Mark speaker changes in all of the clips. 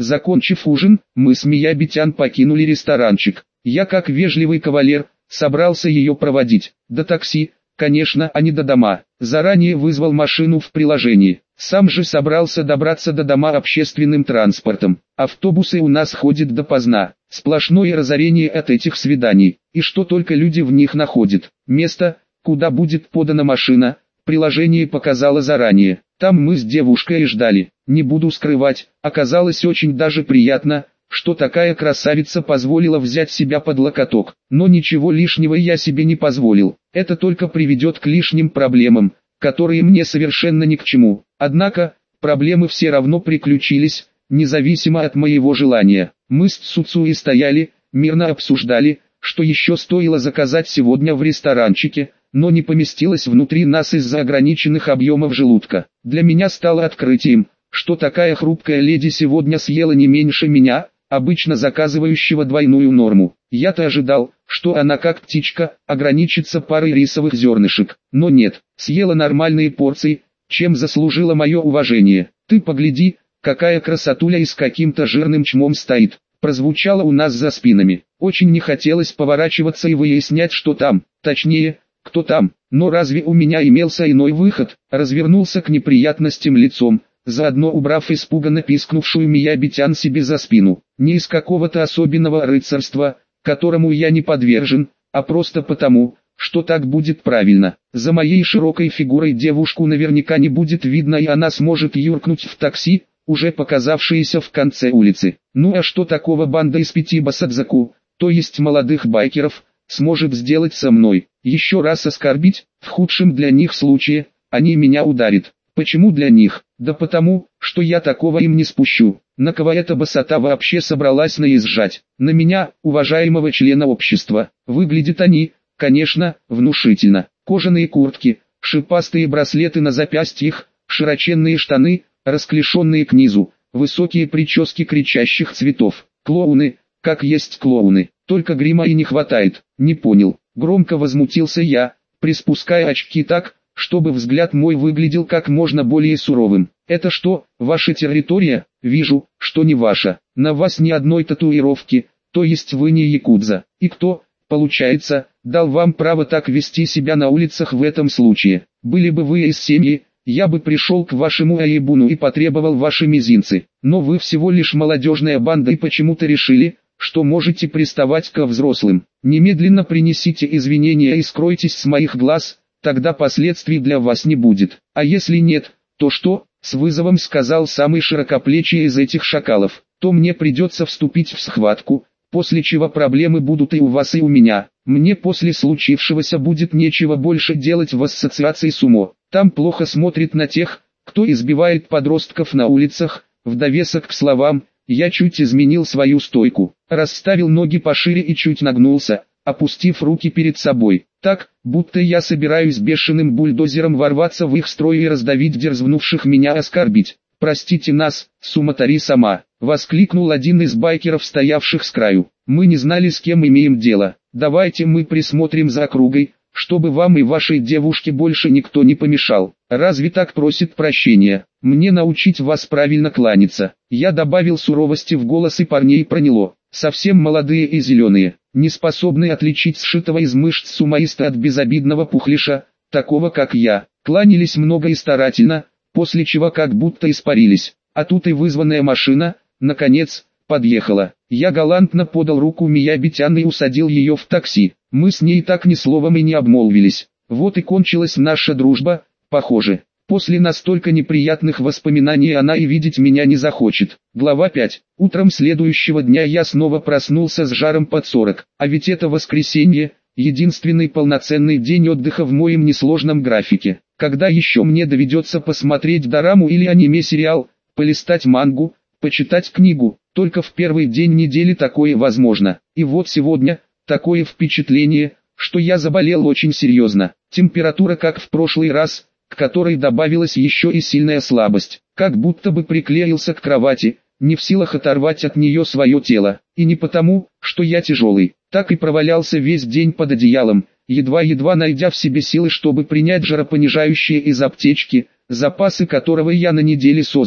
Speaker 1: Закончив ужин, мы с Миябитян покинули ресторанчик. Я, как вежливый кавалер, собрался ее проводить. До такси, конечно, а не до дома. Заранее вызвал машину в приложении. Сам же собрался добраться до дома общественным транспортом. Автобусы у нас ходят допоздна. Сплошное разорение от этих свиданий. И что только люди в них находят. Место, куда будет подана машина, приложение показало заранее. Там мы с девушкой и ждали. Не буду скрывать, оказалось очень даже приятно, что такая красавица позволила взять себя под локоток. Но ничего лишнего я себе не позволил. Это только приведет к лишним проблемам, которые мне совершенно ни к чему. Однако, проблемы все равно приключились, независимо от моего желания. Мы с Цуцуи стояли, мирно обсуждали, что еще стоило заказать сегодня в ресторанчике, но не поместилось внутри нас из-за ограниченных объемов желудка. Для меня стало открытием, что такая хрупкая леди сегодня съела не меньше меня, обычно заказывающего двойную норму. Я-то ожидал, что она как птичка, ограничится парой рисовых зернышек, но нет, съела нормальные порции, чем заслужила мое уважение. «Ты погляди, какая красотуля и с каким-то жирным чмом стоит», прозвучало у нас за спинами. Очень не хотелось поворачиваться и выяснять, что там, точнее, кто там, но разве у меня имелся иной выход? Развернулся к неприятностям лицом, заодно убрав испуганно пискнувшую Миябитян себе за спину. Не из какого-то особенного рыцарства, которому я не подвержен, а просто потому, что так будет правильно. За моей широкой фигурой девушку наверняка не будет видно, и она сможет юркнуть в такси, уже показавшееся в конце улицы. Ну а что такого банда из 5 басадзаку, то есть молодых байкеров, сможет сделать со мной? Еще раз оскорбить, в худшем для них случае, они меня ударят. Почему для них? Да потому, что я такого им не спущу. На кого эта басота вообще собралась наезжать? На меня, уважаемого члена общества. Выглядят они, конечно, внушительно. Кожаные куртки, шипастые браслеты на запястьях, широченные штаны, расклешенные к низу, высокие прически кричащих цветов. Клоуны, как есть клоуны, только грима и не хватает. Не понял. Громко возмутился я, приспуская очки так, чтобы взгляд мой выглядел как можно более суровым. «Это что, ваша территория? Вижу, что не ваша. На вас ни одной татуировки, то есть вы не якудза. И кто, получается, дал вам право так вести себя на улицах в этом случае? Были бы вы из семьи, я бы пришел к вашему аебуну и потребовал ваши мизинцы. Но вы всего лишь молодежная банда и почему-то решили, что можете приставать ко взрослым. Немедленно принесите извинения и скройтесь с моих глаз, тогда последствий для вас не будет. А если нет, то что?» С вызовом сказал самый широкоплечий из этих шакалов. «То мне придется вступить в схватку, после чего проблемы будут и у вас, и у меня. Мне после случившегося будет нечего больше делать в ассоциации сумо. Там плохо смотрят на тех, кто избивает подростков на улицах». В довесок к словам, я чуть изменил свою стойку, расставил ноги пошире и чуть нагнулся, опустив руки перед собой, так, будто я собираюсь бешеным бульдозером ворваться в их строй и раздавить дерзнувших меня оскорбить. «Простите нас, Суматари-сама», — воскликнул один из байкеров, стоявших с краю. «Мы не знали, с кем имеем дело. Давайте мы присмотрим за округой, чтобы вам и вашей девушке больше никто не помешал. Разве так просит прощения? Мне научить вас правильно кланяться». Я добавил суровости в голос, и парней проняло. Совсем молодые и зеленые, не способные отличить сшитого из мышц сумоиста от безобидного пухлиша, такого как я. Кланялись много и старательно, после чего как будто испарились. А тут и вызванная машина, наконец, подъехала. Я галантно подал руку Миябитян и усадил ее в такси. Мы с ней так ни словом и не обмолвились. Вот и кончилась наша дружба, похоже. После настолько неприятных воспоминаний она и видеть меня не захочет. Глава 5. Утром следующего дня я снова проснулся с жаром под 40. А ведь это воскресенье, единственный полноценный день отдыха в моем несложном графике. Когда еще мне доведется посмотреть дораму или аниме-сериал, полистать мангу, почитать книгу? Только в первый день недели такое возможно. И вот сегодня, такое впечатление, что я заболел очень серьезно. Температура как в прошлый раз, к которой добавилась еще и сильная слабость. Как будто бы приклеился к кровати, не в силах оторвать от нее свое тело. И не потому, что я тяжелый. Так и провалялся весь день под одеялом, едва-едва найдя в себе силы, чтобы принять жаропонижающее из аптечки, запасы которого я на неделе создал.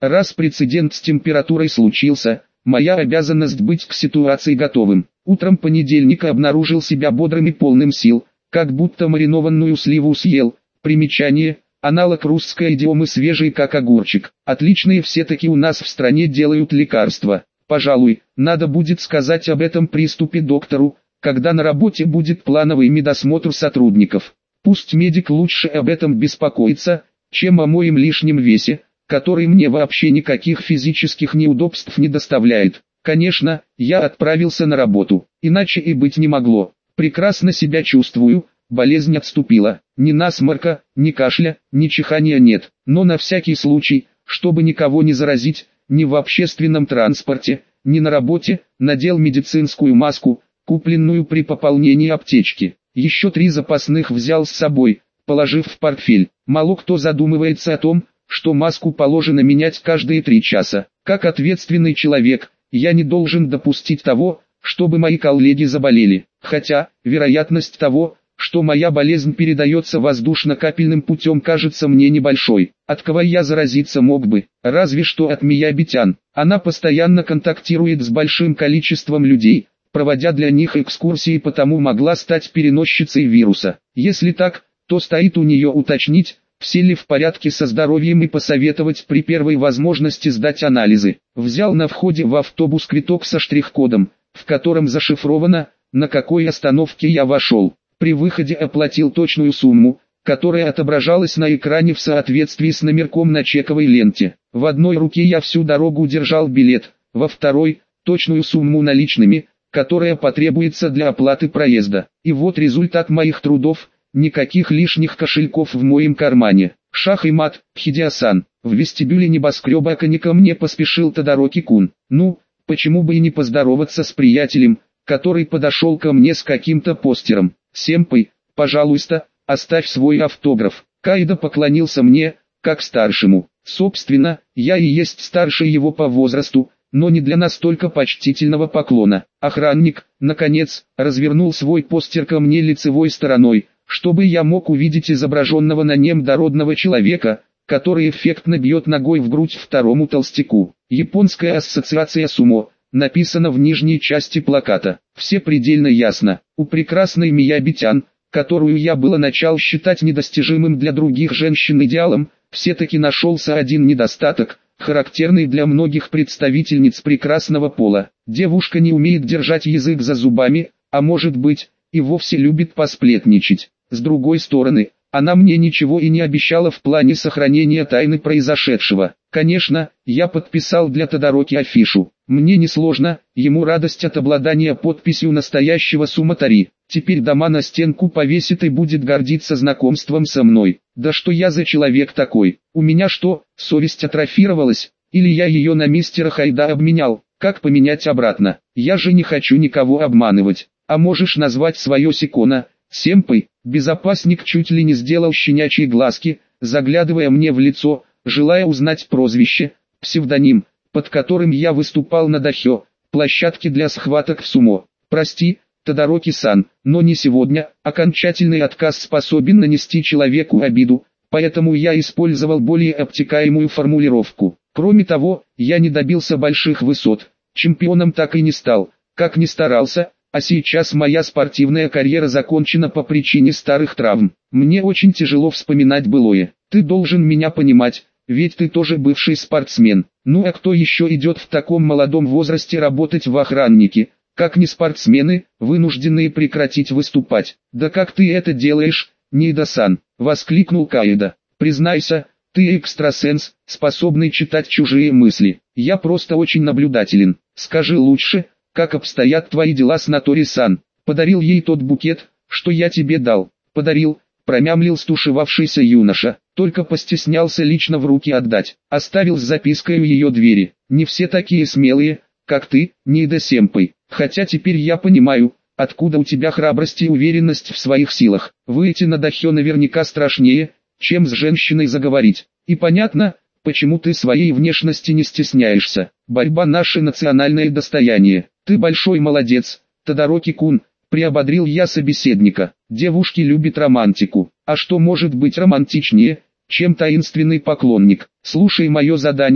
Speaker 1: Раз прецедент с температурой случился, моя обязанность быть к ситуации готовым. Утром понедельника обнаружил себя бодрым и полным сил, как будто маринованную сливу съел. Примечание: аналог русской идиомы «свежий как огурчик». Отличные все-таки у нас в стране делают лекарства. Пожалуй, надо будет сказать об этом приступе доктору, когда на работе будет плановый медосмотр сотрудников. Пусть медик лучше об этом беспокоится, чем о моем лишнем весе, который мне вообще никаких физических неудобств не доставляет. Конечно, я отправился на работу, иначе и быть не могло. Прекрасно себя чувствую, болезнь отступила. Ни насморка, ни кашля, ни чихания нет. Но на всякий случай, чтобы никого не заразить, ни в общественном транспорте, ни на работе, надел медицинскую маску, купленную при пополнении аптечки. Еще 3 запасных взял с собой, положив в портфель. Мало кто задумывается о том, что маску положено менять каждые 3 часа. Как ответственный человек, я не должен допустить того, чтобы мои коллеги заболели. Хотя, вероятность того, что моя болезнь передается воздушно-капельным путем, кажется мне небольшой. От кого я заразиться мог бы? Разве что от Мия-Битян. Она постоянно контактирует с большим количеством людей, проводя для них экскурсии, потому могла стать переносчицей вируса. Если так, то стоит у нее уточнить, все ли в порядке со здоровьем, и посоветовать при первой возможности сдать анализы. Взял на входе в автобус квиток со штрих-кодом, в котором зашифровано, на какой остановке я вошел. При выходе оплатил точную сумму, которая отображалась на экране в соответствии с номерком на чековой ленте. В одной руке я всю дорогу держал билет, во второй – точную сумму наличными, которая потребуется для оплаты проезда. И вот результат моих трудов: никаких лишних кошельков в моем кармане. Шах и мат, Хидиасан. В вестибюле небоскреба ко мне поспешил Тодороки-кун. Ну, почему бы и не поздороваться с приятелем, который подошел ко мне с каким-то постером. «Сэмпэй, пожалуйста, оставь свой автограф». Кайдо поклонился мне, как старшему. Собственно, я и есть старше его по возрасту, но не для настолько почтительного поклона. Охранник, наконец, развернул свой постер ко мне лицевой стороной, чтобы я мог увидеть изображенного на нем дородного человека, который эффектно бьет ногой в грудь второму толстяку. Японская ассоциация сумо. Написано в нижней части плаката. Все предельно ясно. У прекрасной Мия-Битян, которую я было начал считать недостижимым для других женщин идеалом, все-таки нашелся один недостаток, характерный для многих представительниц прекрасного пола. Девушка не умеет держать язык за зубами, а может быть, и вовсе любит посплетничать. С другой стороны, она мне ничего и не обещала в плане сохранения тайны произошедшего. Конечно, я подписал для Тодороки афишу. Мне несложно, ему радость от обладания подписью настоящего суматари. Теперь дома на стенку повесит и будет гордиться знакомством со мной. Да что я за человек такой? У меня что, совесть атрофировалась? Или я ее на мистера Хайда обменял? Как поменять обратно? Я же не хочу никого обманывать. А можешь назвать свое Сикона, Сэмпэй? Безопасник чуть ли не сделал щенячьи глазки, заглядывая мне в лицо, желая узнать прозвище, псевдоним, под которым я выступал на Дахё, площадке для схваток в сумо. Прости, Тодороки-сан, но не сегодня. Окончательный отказ способен нанести человеку обиду, поэтому я использовал более обтекаемую формулировку. Кроме того, я не добился больших высот, чемпионом так и не стал, как ни старался. А сейчас моя спортивная карьера закончена по причине старых травм. Мне очень тяжело вспоминать былое. Ты должен меня понимать, ведь ты тоже бывший спортсмен. Ну а кто еще идет в таком молодом возрасте работать в охраннике, как не спортсмены, вынужденные прекратить выступать? Да как ты это делаешь, Ниида-сан? Воскликнул Каэда. Признайся, ты экстрасенс, способный читать чужие мысли. Я просто очень наблюдателен. Скажи лучше, как обстоят твои дела с Натори-сан? Подарил ей тот букет, что я тебе дал. Подарил, промямлил стушевавшийся юноша. Только постеснялся лично в руки отдать. Оставил с запиской у ее двери. Не все такие смелые, как ты, Ниида-сэмпэй. Хотя теперь я понимаю, откуда у тебя храбрость и уверенность в своих силах. Выйти на Дахё наверняка страшнее, чем с женщиной заговорить. И понятно, почему ты своей внешности не стесняешься. Борьба — наше национальное достояние. Ты большой молодец, Тодороки-кун, приободрил я собеседника. Девушки любят романтику. А что может быть романтичнее, чем таинственный поклонник? Слушай мое задание,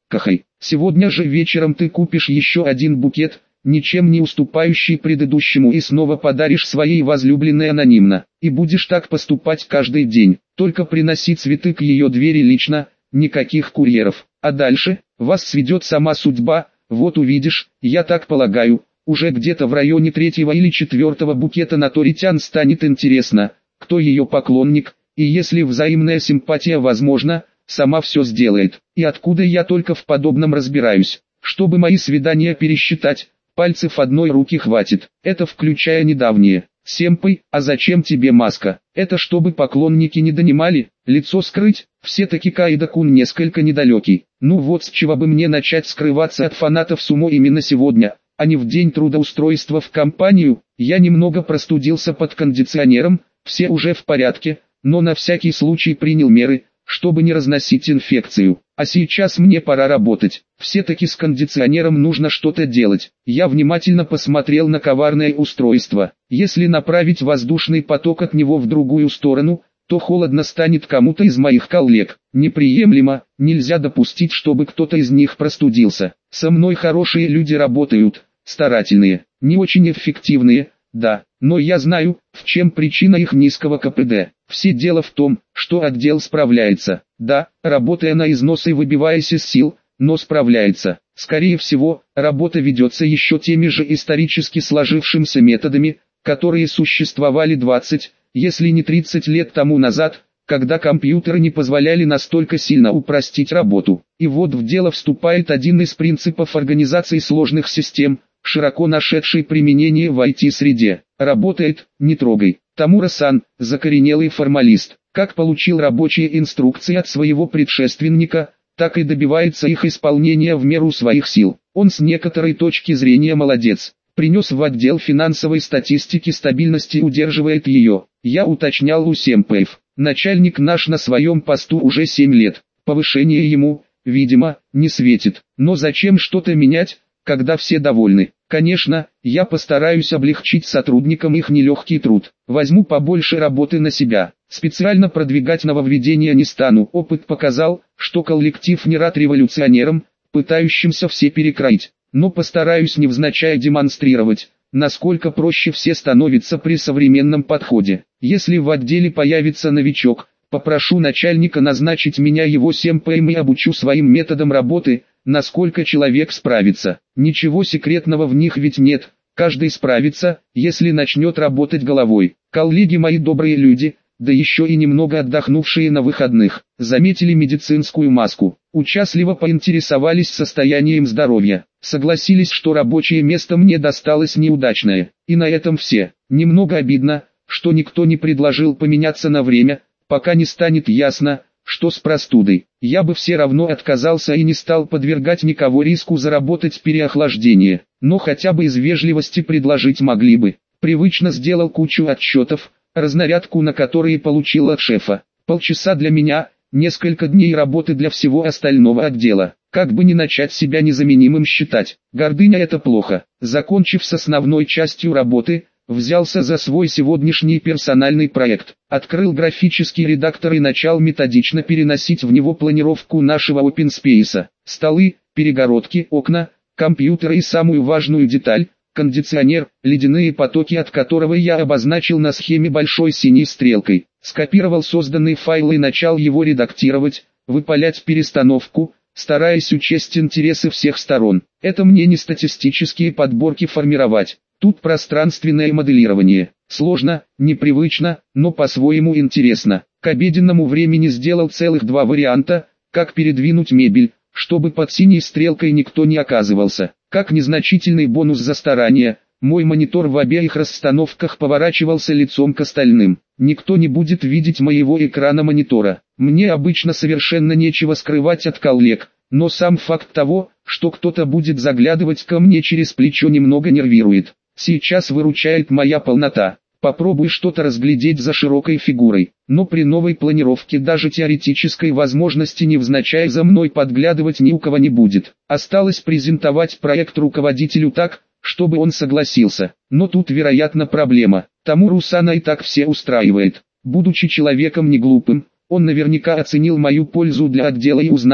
Speaker 1: Кахай, сегодня же вечером ты купишь еще один букет, ничем не уступающий предыдущему, и снова подаришь своей возлюбленной анонимно. И будешь так поступать каждый день, только приноси цветы к ее двери лично, никаких курьеров. А дальше, вас сведет сама судьба, вот увидишь, я так полагаю, уже где-то в районе 3-го или 4-го букета на Торитян станет интересно, кто ее поклонник, и если взаимная симпатия возможна, сама все сделает. И откуда я только в подобном разбираюсь, чтобы мои свидания пересчитать, пальцев одной руки хватит, это включая недавние. Семпай, а зачем тебе маска? Это чтобы поклонники не донимали, лицо скрыть? Все-таки Каида-кун несколько недалекий. Ну вот с чего бы мне начать скрываться от фанатов сумо именно сегодня, а не в день трудоустройства в компанию. Я немного простудился под кондиционером, все уже в порядке, но на всякий случай принял меры, чтобы не разносить инфекцию. А сейчас мне пора работать. Все-таки с кондиционером нужно что-то делать. Я внимательно посмотрел на коварное устройство. Если направить воздушный поток от него в другую сторону, то холодно станет кому-то из моих коллег. Неприемлемо, нельзя допустить, чтобы кто-то из них простудился. Со мной хорошие люди работают, старательные, не очень эффективные, да, но я знаю, в чем причина их низкого КПД. Все дело в том, что отдел справляется. Да, работая на износ и выбиваясь из сил, но справляется. Скорее всего, работа ведется еще теми же исторически сложившимися методами, которые существовали 20, если не 30 лет тому назад, когда компьютеры не позволяли настолько сильно упростить работу. И вот в дело вступает один из принципов организации сложных систем, широко нашедший применение в IT-среде. Работает, не трогай. Тамура-сан, закоренелый формалист, как получил рабочие инструкции от своего предшественника, так и добивается их исполнения в меру своих сил. Он с некоторой точки зрения молодец. Принес в отдел финансовой статистики стабильность и удерживает ее. Я уточнял у Семпаев. Начальник наш на своем посту уже 7 лет. Повышение ему, видимо, не светит. Но зачем что-то менять, когда все довольны? Конечно, я постараюсь облегчить сотрудникам их нелегкий труд. Возьму побольше работы на себя. Специально продвигать нововведения не стану. Опыт показал, что коллектив не рад революционерам, пытающимся все перекроить. Но постараюсь невзначай демонстрировать, насколько проще все становится при современном подходе. Если в отделе появится новичок, попрошу начальника назначить меня его семпэем и обучу своим методам работы, насколько человек справится. Ничего секретного в них ведь нет, каждый справится, если начнет работать головой. Коллеги мои добрые люди, да еще и немного отдохнувшие на выходных, заметили медицинскую маску, участливо поинтересовались состоянием здоровья, согласились, что рабочее место мне досталось неудачное, и на этом все. Немного обидно, что никто не предложил поменяться на время, пока не станет ясно, что с простудой. Я бы все равно отказался и не стал подвергать никого риску заработать переохлаждение, но хотя бы из вежливости предложить могли бы. Привычно сделал кучу отчетов, разнарядку на которые получил от шефа. Полчаса для меня, несколько дней работы для всего остального отдела. Как бы не начать себя незаменимым считать. Гордыня — это плохо. Закончив с основной частью работы, взялся за свой сегодняшний персональный проект. Открыл графический редактор и начал методично переносить в него планировку нашего OpenSpace. Столы, перегородки, окна, компьютеры и самую важную деталь — кондиционер, ледяные потоки от которого я обозначил на схеме большой синей стрелкой. Скопировал созданный файл и начал его редактировать, выпалять перестановку, стараясь учесть интересы всех сторон. Это мне не статистические подборки формировать. Тут пространственное моделирование. Сложно, непривычно, но по-своему интересно. К обеденному времени сделал целых 2 варианта, как передвинуть мебель, чтобы под синей стрелкой никто не оказывался. Как незначительный бонус за старание, мой монитор в обеих расстановках поворачивался лицом к остальным. Никто не будет видеть моего экрана монитора. Мне обычно совершенно нечего скрывать от коллег, но сам факт того, что кто-то будет заглядывать ко мне через плечо, немного нервирует. Сейчас выручает моя полнота. Попробуй что-то разглядеть за широкой фигурой, но при новой планировке даже теоретической возможности невзначай за мной подглядывать ни у кого не будет. Осталось презентовать проект руководителю так, чтобы он согласился. Но тут вероятно проблема. Тамуру-сана и так все устраивает. Будучи человеком не глупым, он наверняка оценил мою пользу для отдела и, узнав,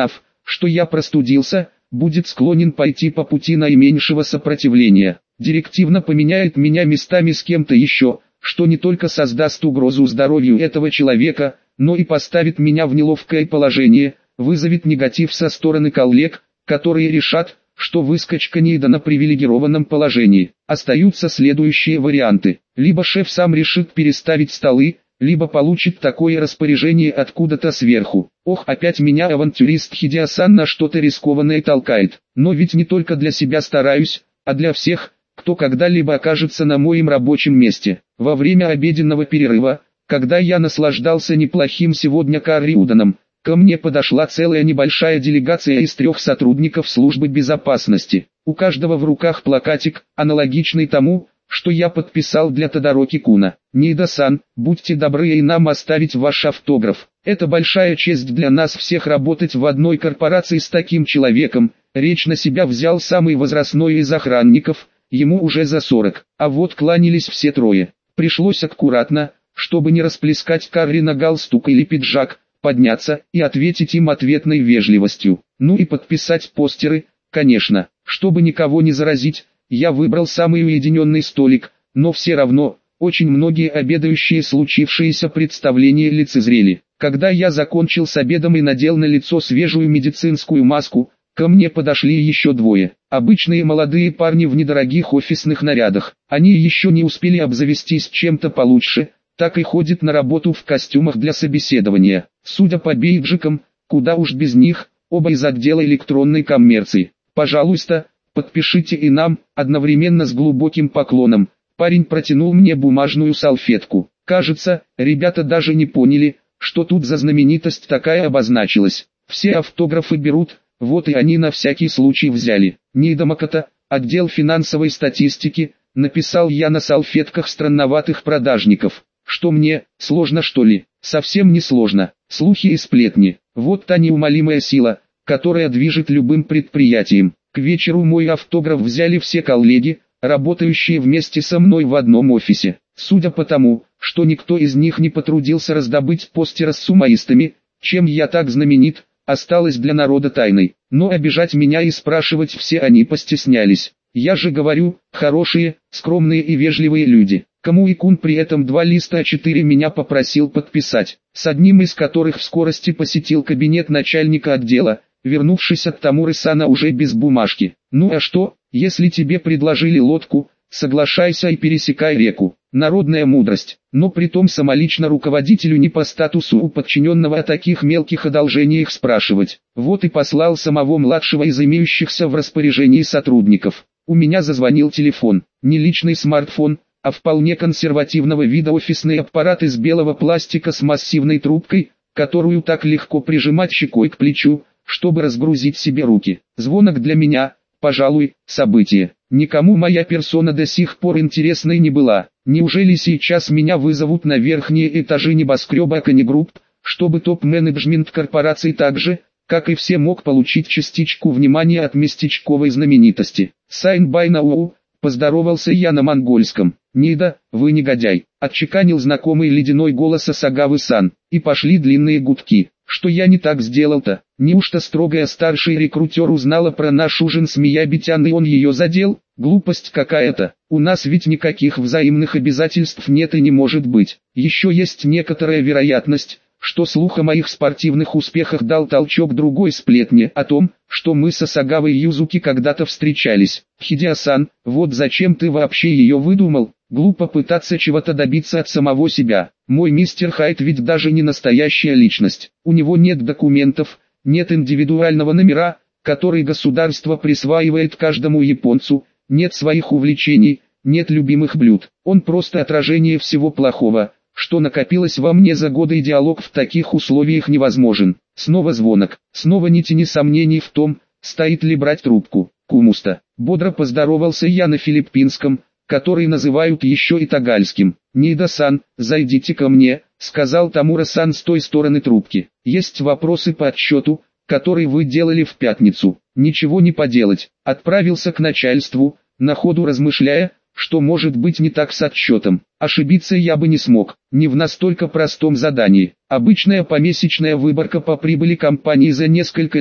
Speaker 1: что я простудился, будет склонен пойти по пути наименьшего сопротивления. Директивно поменяет меня местами с кем-то еще, что не только создаст угрозу здоровью этого человека, но и поставит меня в неловкое положение, вызовет негатив со стороны коллег, которые решат, что выскочка Нида на привилегированном положении. Остаются следующие варианты. Либо шеф сам решит переставить столы, либо получит такое распоряжение откуда-то сверху. Ох, опять меня авантюрист Хидиасан на что-то рискованное толкает. Но ведь не только для себя стараюсь, а для всех, кто когда-либо окажется на моем рабочем месте. Во время обеденного перерыва, когда я наслаждался неплохим сегодня карри-уданом, ко мне подошла целая небольшая делегация из 3 сотрудников службы безопасности. У каждого в руках плакатик, аналогичный тому, что я подписал для Тодороки Куна. Нида-сан, будьте добры и нам оставить ваш автограф. Это большая честь для нас всех работать в одной корпорации с таким человеком. Речь на себя взял самый возрастной из охранников, ему уже за 40, а вот кланялись все 3. Пришлось аккуратно, чтобы не расплескать карри на галстук или пиджак, подняться и ответить им ответной вежливостью. Ну и подписать постеры, конечно. Чтобы никого не заразить, я выбрал самый уединенный столик, но все равно, очень многие обедающие случившееся представление лицезрели. Когда я закончил с обедом и надел на лицо свежую медицинскую маску, ко мне подошли еще 2. Обычные молодые парни в недорогих офисных нарядах. Они еще не успели обзавестись чем-то получше, так и ходят на работу в костюмах для собеседования. Судя по бейджикам, куда уж без них, оба из отдела электронной коммерции. Пожалуйста, подпишите и нам, одновременно с глубоким поклоном. Парень протянул мне бумажную салфетку. Кажется, ребята даже не поняли, что тут за знаменитость такая обозначилась. Все автографы берут, вот и они на всякий случай взяли. Нида Макото, отдел финансовой статистики, написал я на салфетках странноватых продажников. Что мне, сложно что ли? Совсем не сложно. Слухи и сплетни. Вот та неумолимая сила, которая движет любым предприятием. К вечеру мой автограф взяли все коллеги, работающие вместе со мной в одном офисе. Судя по тому, что никто из них не потрудился раздобыть постера с сумоистами, чем я так знаменит, осталось для народа тайной. Но обижать меня и спрашивать все они постеснялись. Я же говорю, хорошие, скромные и вежливые люди. Камуи-кун при этом 2 листа А4 меня попросил подписать, с одним из которых в скорости посетил кабинет начальника отдела, вернувшись от Тамуры-сана уже без бумажки. Ну а что, если тебе предложили лодку, соглашайся и пересекай реку. Народная мудрость, но притом самолично руководителю не по статусу у подчиненного о таких мелких одолжениях спрашивать. Вот и послал самого младшего из имеющихся в распоряжении сотрудников. У меня зазвонил телефон, не личный смартфон, а вполне консервативного вида офисный аппарат из белого пластика с массивной трубкой, которую так легко прижимать щекой к плечу, чтобы разгрузить себе руки. Звонок для меня, пожалуй, событие. Никому моя персона до сих пор интересной не была. Неужели сейчас меня вызовут на верхние этажи небоскреба Акони Групп, чтобы топ-менеджмент корпорации так же, как и все, мог получить частичку внимания от местечковой знаменитости? Сайн бай нау, поздоровался я на монгольском. Нида, вы негодяй, отчеканил знакомый ледяной голос Асагавы-сан, и пошли длинные гудки. Что я не так сделал-то? Неужто строгая старший рекрутер узнала про наш ужин с Миябитян и он ее задел? Глупость какая-то. У нас ведь никаких взаимных обязательств нет и не может быть. Еще есть некоторая вероятность, что слух о моих спортивных успехах дал толчок другой сплетне о том, что мы с Асагавой Юзуки когда-то встречались. Хидиасан, вот зачем ты вообще ее выдумал? Глупо пытаться чего-то добиться от самого себя. Мой мистер Хайт ведь даже не настоящая личность. У него нет документов, нет индивидуального номера, который государство присваивает каждому японцу, нет своих увлечений, нет любимых блюд. Он просто отражение всего плохого, что накопилось во мне за годы, и диалог в таких условиях невозможен. Снова звонок, снова ни тени сомнений в том, стоит ли брать трубку. Кумуста. Бодро поздоровался я на филиппинском, который называют еще и тагальским. «Нида-сан, зайдите ко мне», — сказал Тамура-сан с той стороны трубки. «Есть вопросы по отчету, который вы делали в пятницу». Ничего не поделать. Отправился к начальству, на ходу размышляя, что может быть не так с отчетом. Ошибиться я бы не смог, не в настолько простом задании. Обычная помесячная выборка по прибыли компании за несколько лет,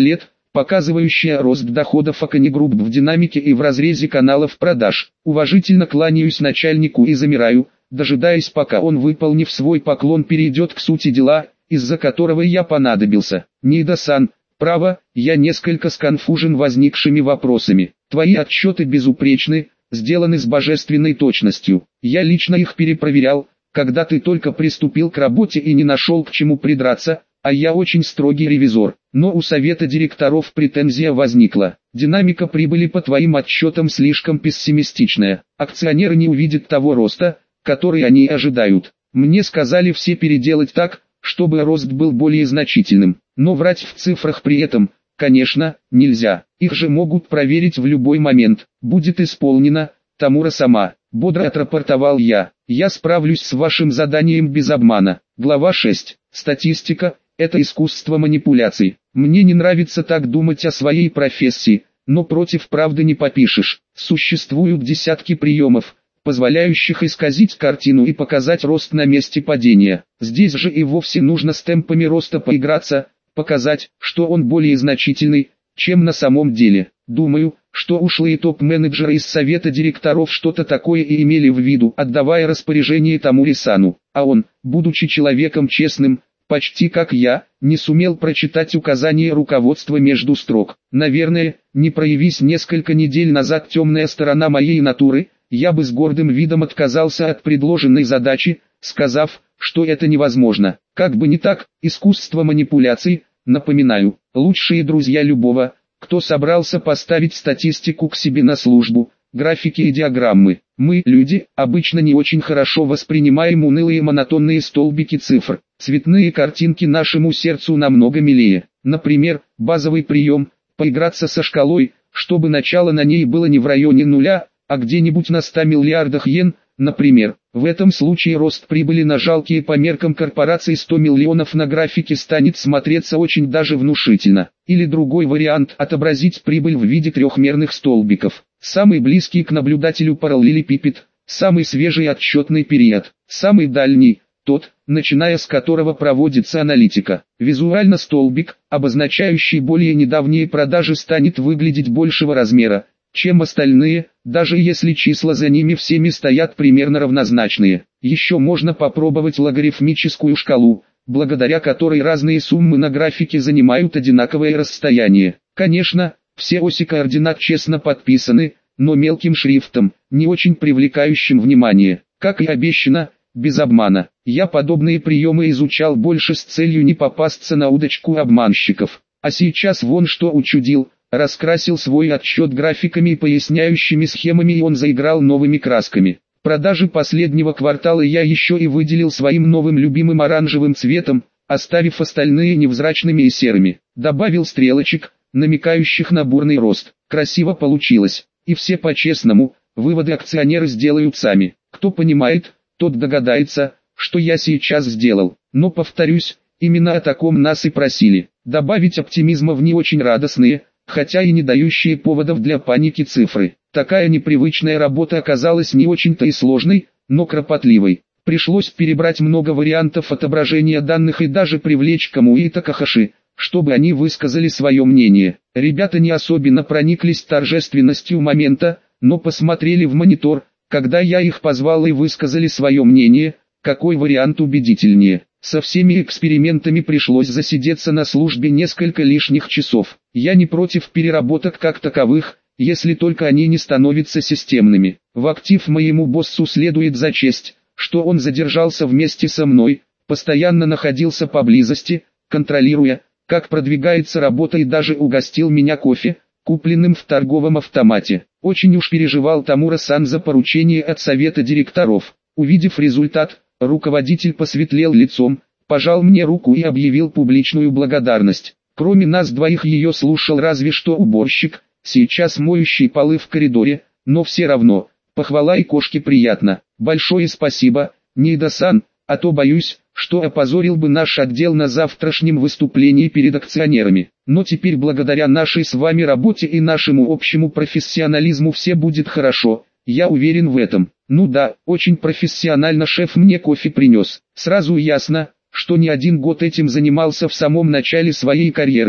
Speaker 1: показывающая рост доходов Акони Групп в динамике и в разрезе каналов продаж. Уважительно кланяюсь начальнику и замираю, дожидаясь, пока он, выполнив свой поклон, перейдет к сути дела, из-за которого я понадобился. Нида-сан, право, я несколько сконфужен возникшими вопросами. Твои отчеты безупречны, сделаны с божественной точностью. Я лично их перепроверял, когда ты только приступил к работе и не нашел к чему придраться, а я очень строгий ревизор. Но у совета директоров претензия возникла. Динамика прибыли по твоим отчетам слишком пессимистичная. Акционеры не увидят того роста, который они ожидают. Мне сказали все переделать так, чтобы рост был более значительным. Но врать в цифрах при этом, конечно, нельзя. Их же могут проверить в любой момент. Будет исполнено, Тамура-сама. Бодро отрапортовал я. Я справлюсь с вашим заданием без обмана. Глава 6. Статистика – это искусство манипуляций. Мне не нравится так думать о своей профессии, но против правды не попишешь. Существуют десятки приемов, позволяющих исказить картину и показать рост на месте падения. Здесь же и вовсе нужно с темпами роста поиграться, показать, что он более значительный, чем на самом деле. Думаю, что ушлые топ-менеджеры из совета директоров что-то такое и имели в виду, отдавая распоряжение Тамури-сану. А он, будучи человеком честным, почти как я, не сумел прочитать указания руководства между строк. Наверное, не проявись несколько недель назад темная сторона моей натуры, я бы с гордым видом отказался от предложенной задачи, сказав, что это невозможно. Как бы не так, искусство манипуляций, напоминаю, лучшие друзья любого, кто собрался поставить статистику к себе на службу, графики и диаграммы. Мы, люди, обычно не очень хорошо воспринимаем унылые монотонные столбики цифр. Цветные картинки нашему сердцу намного милее. Например, базовый прием – поиграться со шкалой, чтобы начало на ней было не в районе нуля, а где-нибудь на 100 миллиардах йен, например. В этом случае рост прибыли на жалкие по меркам корпораций 100 миллионов на графике станет смотреться очень даже внушительно. Или другой вариант – отобразить прибыль в виде трехмерных столбиков. Самый близкий к наблюдателю параллелепипед, самый свежий отчетный период, самый дальний – тот, начиная с которого проводится аналитика. Визуально столбик, обозначающий более недавние продажи, станет выглядеть большего размера, чем остальные, даже если числа за ними всеми стоят примерно равнозначные. Еще можно попробовать логарифмическую шкалу, благодаря которой разные суммы на графике занимают одинаковое расстояние. Конечно, все оси координат честно подписаны, но мелким шрифтом, не очень привлекающим внимание. Как и обещано, без обмана. Я подобные приемы изучал больше с целью не попасться на удочку обманщиков. А сейчас вон что учудил. Раскрасил свой отчет графиками и поясняющими схемами, и он заиграл новыми красками. Продажи последнего квартала я еще и выделил своим новым любимым оранжевым цветом, оставив остальные невзрачными и серыми. Добавил стрелочек, намекающих на бурный рост. Красиво получилось. И все по-честному, выводы акционеры сделают сами. Кто понимает, тот догадается, что я сейчас сделал. Но повторюсь, именно о таком нас и просили. Добавить оптимизма в не очень радостные, хотя и не дающие поводов для паники цифры. Такая непривычная работа оказалась не очень-то и сложной, но кропотливой. Пришлось перебрать много вариантов отображения данных и даже привлечь Камуи-та Кахаши, чтобы они высказали свое мнение. Ребята не особенно прониклись торжественностью момента, но посмотрели в монитор, когда я их позвал, и высказали свое мнение, какой вариант убедительнее. Со всеми экспериментами пришлось засидеться на службе несколько лишних часов. Я не против переработок как таковых, если только они не становятся системными. В актив моему боссу следует зачесть, что он задержался вместе со мной, постоянно находился поблизости, контролируя, как продвигается работа, и даже угостил меня кофе, купленным в торговом автомате. Очень уж переживал Тамура-сан за поручение от совета директоров. Увидев результат, руководитель посветлел лицом, пожал мне руку и объявил публичную благодарность. Кроме нас двоих ее слушал разве что уборщик, сейчас моющий полы в коридоре, но все равно, похвала и кошке приятно. Большое спасибо, Нида-сан, а то боюсь, что опозорил бы наш отдел на завтрашнем выступлении перед акционерами. Но теперь благодаря нашей с вами работе и нашему общему профессионализму все будет хорошо, я уверен в этом. Ну да, очень профессионально шеф мне кофе принес. Сразу ясно, что не один год этим занимался в самом начале своей карьеры,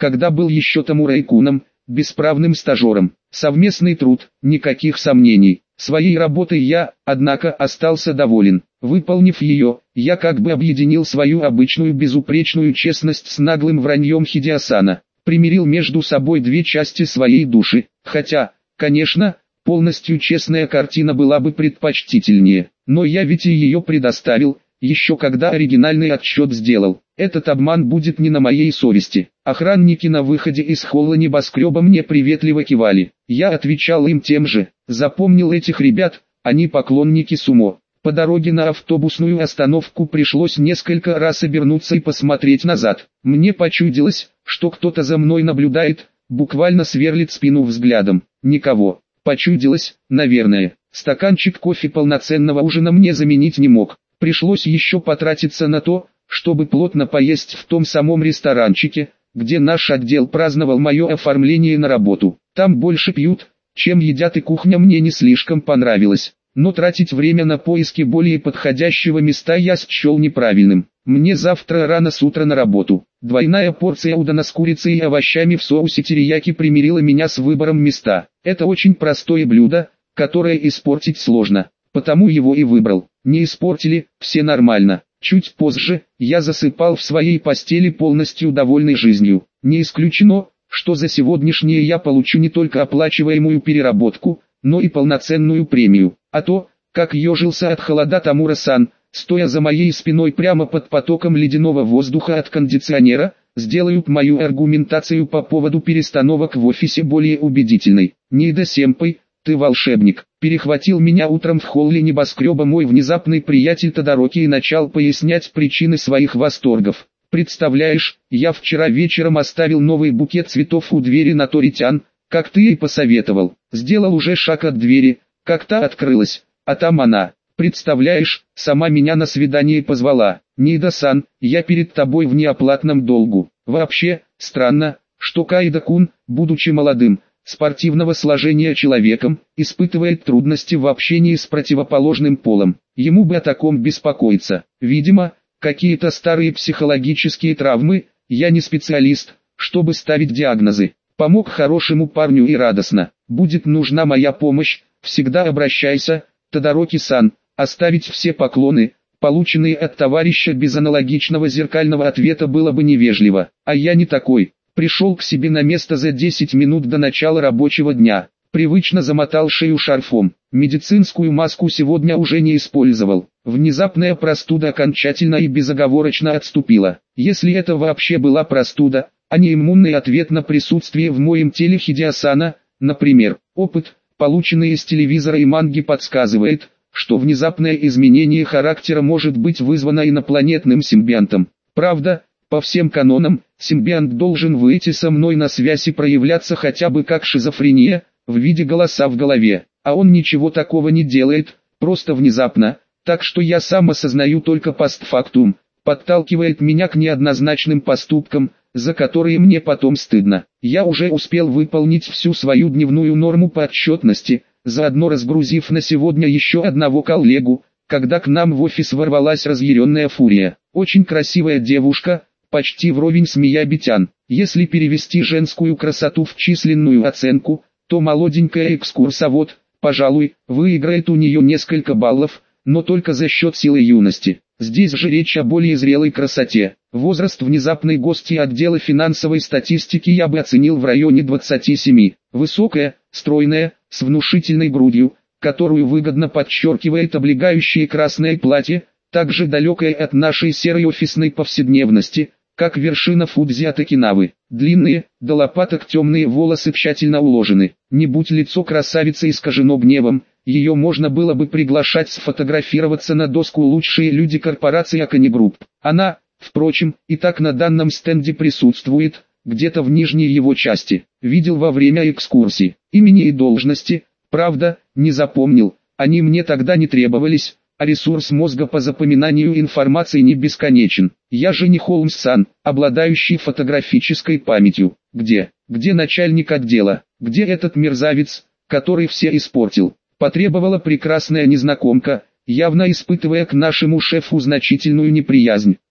Speaker 1: когда был еще Тамурай-куном, бесправным стажером. Совместный труд, никаких сомнений. Своей работой я, однако, остался доволен. Выполнив ее, я как бы объединил свою обычную безупречную честность с наглым враньем Хидеосана. Примирил между собой две части своей души, хотя, конечно, полностью честная картина была бы предпочтительнее. Но я ведь и ее предоставил, еще когда оригинальный отчет сделал. Этот обман будет не на моей совести. Охранники на выходе из холла небоскреба мне приветливо кивали. Я отвечал им тем же. Запомнил этих ребят, они поклонники сумо. По дороге на автобусную остановку пришлось несколько раз обернуться и посмотреть назад. Мне почудилось, что кто-то за мной наблюдает, буквально сверлит спину взглядом. Никого. Почудилось, наверное. Стаканчик кофе полноценного ужина мне заменить не мог. Пришлось еще потратиться на то, чтобы плотно поесть в том самом ресторанчике, где наш отдел праздновал мое оформление на работу. Там больше пьют, чем едят, и кухня мне не слишком понравилась. Но тратить время на поиски более подходящего места я счел неправильным. Мне завтра рано с утра на работу. Двойная порция удона с курицей и овощами в соусе терияки примирила меня с выбором места. Это очень простое блюдо, которое испортить сложно. Потому его и выбрал. Не испортили, все нормально. Чуть позже, я засыпал в своей постели полностью довольный жизнью. Не исключено, что за сегодняшнее я получу не только оплачиваемую переработку, но и полноценную премию. А то, как ежился от холода Тамура-сан, стоя за моей спиной прямо под потоком ледяного воздуха от кондиционера, сделают мою аргументацию по поводу перестановок в офисе более убедительной. Нида-сэмпай, ты волшебник. Перехватил меня утром в холле небоскреба мой внезапный приятель Тодороки и начал пояснять причины своих восторгов. Представляешь, я вчера вечером оставил новый букет цветов у двери на Торитян, как ты и посоветовал. Сделал уже шаг от двери, как та открылась, а там она. Представляешь, сама меня на свидание позвала. Нида-сан, я перед тобой в неоплатном долгу. Вообще, странно, что Каида-кун, будучи молодым, спортивного сложения человеком, испытывает трудности в общении с противоположным полом. Ему бы о таком беспокоиться. Видимо, какие-то старые психологические травмы, я не специалист, чтобы ставить диагнозы. Помог хорошему парню и радостно. Будет нужна моя помощь, всегда обращайся, Тодороки-сан. Оставить все поклоны, полученные от товарища без аналогичного зеркального ответа, было бы невежливо. А я не такой. Пришел к себе на место за 10 минут до начала рабочего дня. Привычно замотал шею шарфом. Медицинскую маску сегодня уже не использовал. Внезапная простуда окончательно и безоговорочно отступила. Если это вообще была простуда, а не иммунный ответ на присутствие в моем теле Хидеосана, например. Опыт, полученный из телевизора и манги, подсказывает, что внезапное изменение характера может быть вызвано инопланетным симбионтом. Правда, по всем канонам, симбионт должен выйти со мной на связь и проявляться хотя бы как шизофрения, в виде голоса в голове. А он ничего такого не делает, просто внезапно, так что я сам осознаю только постфактум, подталкивает меня к неоднозначным поступкам, за которые мне потом стыдно. Я уже успел выполнить всю свою дневную норму по отчетности, заодно разгрузив на сегодня еще одного коллегу, когда к нам в офис ворвалась разъяренная фурия. Очень красивая девушка, почти вровень с Миябитян. Если перевести женскую красоту в численную оценку, то молоденькая экскурсовод, пожалуй, выиграет у нее несколько баллов, но только за счет силы юности. Здесь же речь о более зрелой красоте. Возраст внезапной гости отдела финансовой статистики я бы оценил в районе 27. Высокая, стройная, с внушительной грудью, которую выгодно подчеркивает облегающее красное платье, также далекое от нашей серой офисной повседневности, как вершина Фудзи от Окинавы. Длинные, до лопаток темные волосы тщательно уложены. Не будь лицо красавицы искажено гневом, ее можно было бы приглашать сфотографироваться на доску «Лучшие люди корпорации Акони Групп». Она, впрочем, и так на данном стенде присутствует, где-то в нижней его части. Видел во время экскурсии. Имени и должности, правда, не запомнил, они мне тогда не требовались, а ресурс мозга по запоминанию информации не бесконечен. Я же не Холмс-сан, обладающий фотографической памятью. Где начальник отдела? Где этот мерзавец, который все испортил? Потребовала прекрасная незнакомка, явно испытывая к нашему шефу значительную неприязнь.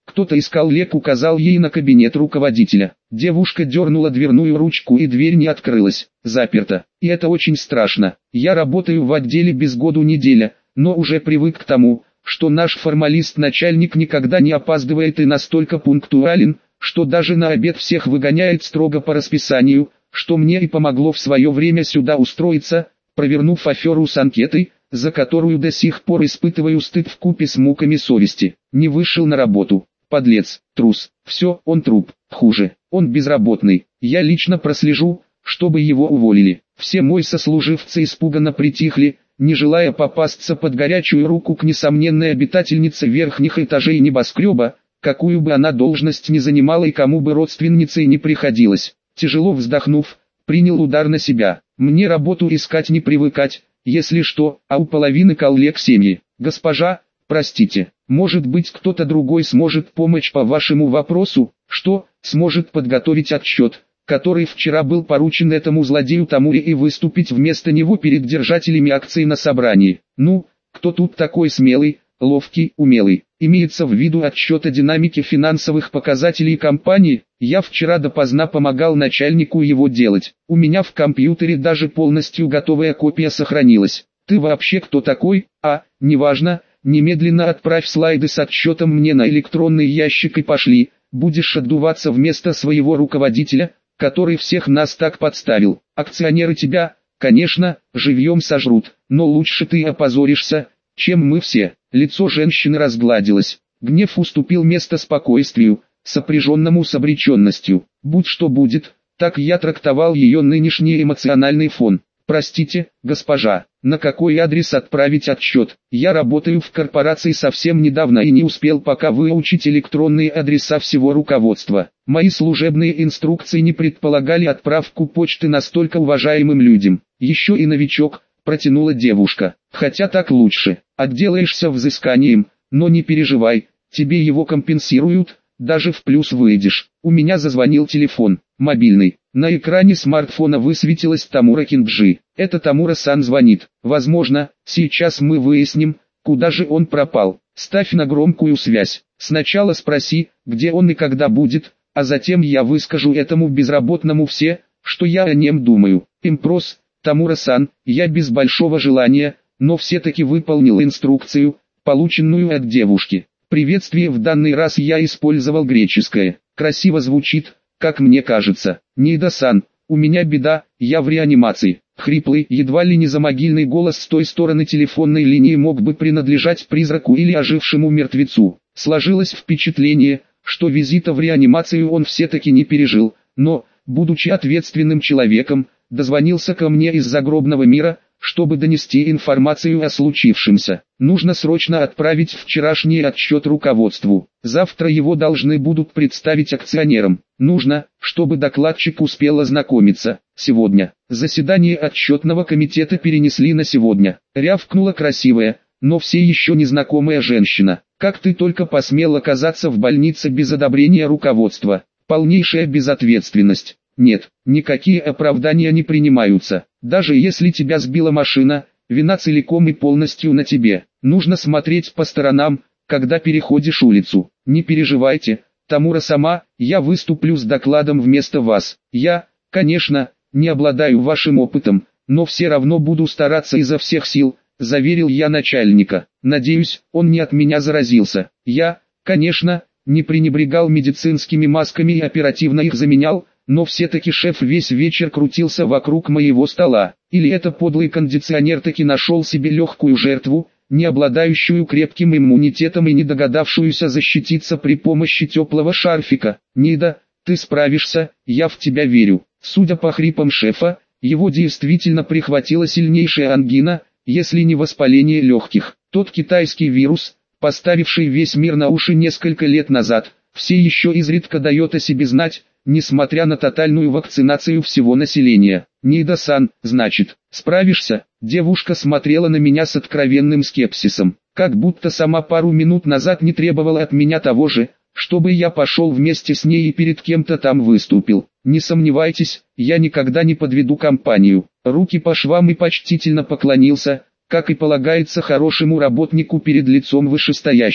Speaker 1: Кто-то из коллег указал ей на кабинет руководителя. Девушка дернула дверную ручку, и дверь не открылась. Заперта. И это очень страшно. Я работаю в отделе без году неделя, но уже привык к тому, что наш формалист-начальник никогда не опаздывает и настолько пунктуален, что даже на обед всех выгоняет строго по расписанию, что мне и помогло в свое время сюда устроиться, провернув аферу с анкетой, за которую до сих пор испытываю стыд вкупе с муками совести. Не вышел на работу. Подлец, трус. Все, он труп. Хуже, он безработный. Я лично прослежу, чтобы его уволили. Все мои сослуживцы испуганно притихли, не желая попасться под горячую руку к несомненной обитательнице верхних этажей небоскреба, какую бы она должность ни занимала и кому бы родственницей не приходилось. Тяжело вздохнув, принял удар на себя. Мне работу искать не привыкать, если что, а у половины коллег семьи. Госпожа, простите, может быть кто-то другой сможет помочь по вашему вопросу, что, сможет подготовить отчет, который вчера был поручен этому злодею Тамуре, и выступить вместо него перед держателями акций на собрании. Ну, кто тут такой смелый, ловкий, умелый? Имеется в виду отчет о динамике финансовых показателей компании. Я вчера допоздна помогал начальнику его делать. У меня в компьютере даже полностью готовая копия сохранилась. Ты вообще кто такой? Неважно, немедленно отправь слайды с отчетом мне на электронный ящик и пошли. Будешь отдуваться вместо своего руководителя, который всех нас так подставил. Акционеры тебя, конечно, живьем сожрут, но лучше ты опозоришься, чем мы все. Лицо женщины разгладилось. Гнев уступил место спокойствию, сопряженному с обреченностью. Будь что будет, так я трактовал ее нынешний эмоциональный фон. Простите, госпожа, на какой адрес отправить отчет? Я работаю в корпорации совсем недавно и не успел пока выучить электронные адреса всего руководства. Мои служебные инструкции не предполагали отправку почты настолько уважаемым людям. Еще и новичок, протянула девушка. Хотя так лучше. Отделаешься взысканием, но не переживай, тебе его компенсируют, даже в плюс выйдешь. У меня зазвонил телефон, мобильный. На экране смартфона высветилась Тамура Кинджи. Это Тамура-сан звонит. Возможно, сейчас мы выясним, куда же он пропал. Ставь на громкую связь. Сначала спроси, где он и когда будет, а затем я выскажу этому безработному все, что я о нем думаю. Импрос, Тамура-сан, я без большого желания, но все-таки выполнил инструкцию, полученную от девушки. Приветствие в данный раз я использовал греческое. Красиво звучит, как мне кажется. Нида-сан, у меня беда, я в реанимации. Хриплый, едва ли не замогильный голос с той стороны телефонной линии мог бы принадлежать призраку или ожившему мертвецу. Сложилось впечатление, что визита в реанимацию он все-таки не пережил, но, будучи ответственным человеком, дозвонился ко мне из загробного мира, чтобы донести информацию о случившемся. Нужно срочно отправить вчерашний отчет руководству. Завтра его должны будут представить акционерам. Нужно, чтобы докладчик успел ознакомиться. Сегодня. Заседание отчетного комитета перенесли на сегодня. Рявкнула красивая, но все еще незнакомая женщина. Как ты только посмел оказаться в больнице без одобрения руководства? Полнейшая безответственность. Нет, никакие оправдания не принимаются. Даже если тебя сбила машина, вина целиком и полностью на тебе. Нужно смотреть по сторонам, когда переходишь улицу. Не переживайте, Тамура сама, я выступлю с докладом вместо вас. Я, конечно, не обладаю вашим опытом, но все равно буду стараться изо всех сил, заверил я начальника. Надеюсь, он не от меня заразился. Я, конечно, не пренебрегал медицинскими масками и оперативно их заменял, но все-таки шеф весь вечер крутился вокруг моего стола. Или это подлый кондиционер таки нашел себе легкую жертву, не обладающую крепким иммунитетом и не догадавшуюся защититься при помощи теплого шарфика. Нида, ты справишься, я в тебя верю. Судя по хрипам шефа, его действительно прихватила сильнейшая ангина, если не воспаление легких. Тот китайский вирус, поставивший весь мир на уши несколько лет назад, все еще изредка дает о себе знать, несмотря на тотальную вакцинацию всего населения. Нида-сан, значит, справишься? Девушка смотрела на меня с откровенным скепсисом, как будто сама пару минут назад не требовала от меня того же, чтобы я пошел вместе с ней и перед кем-то там выступил. Не сомневайтесь, я никогда не подведу компанию. Руки по швам и почтительно поклонился, как и полагается хорошему работнику перед лицом вышестоящих.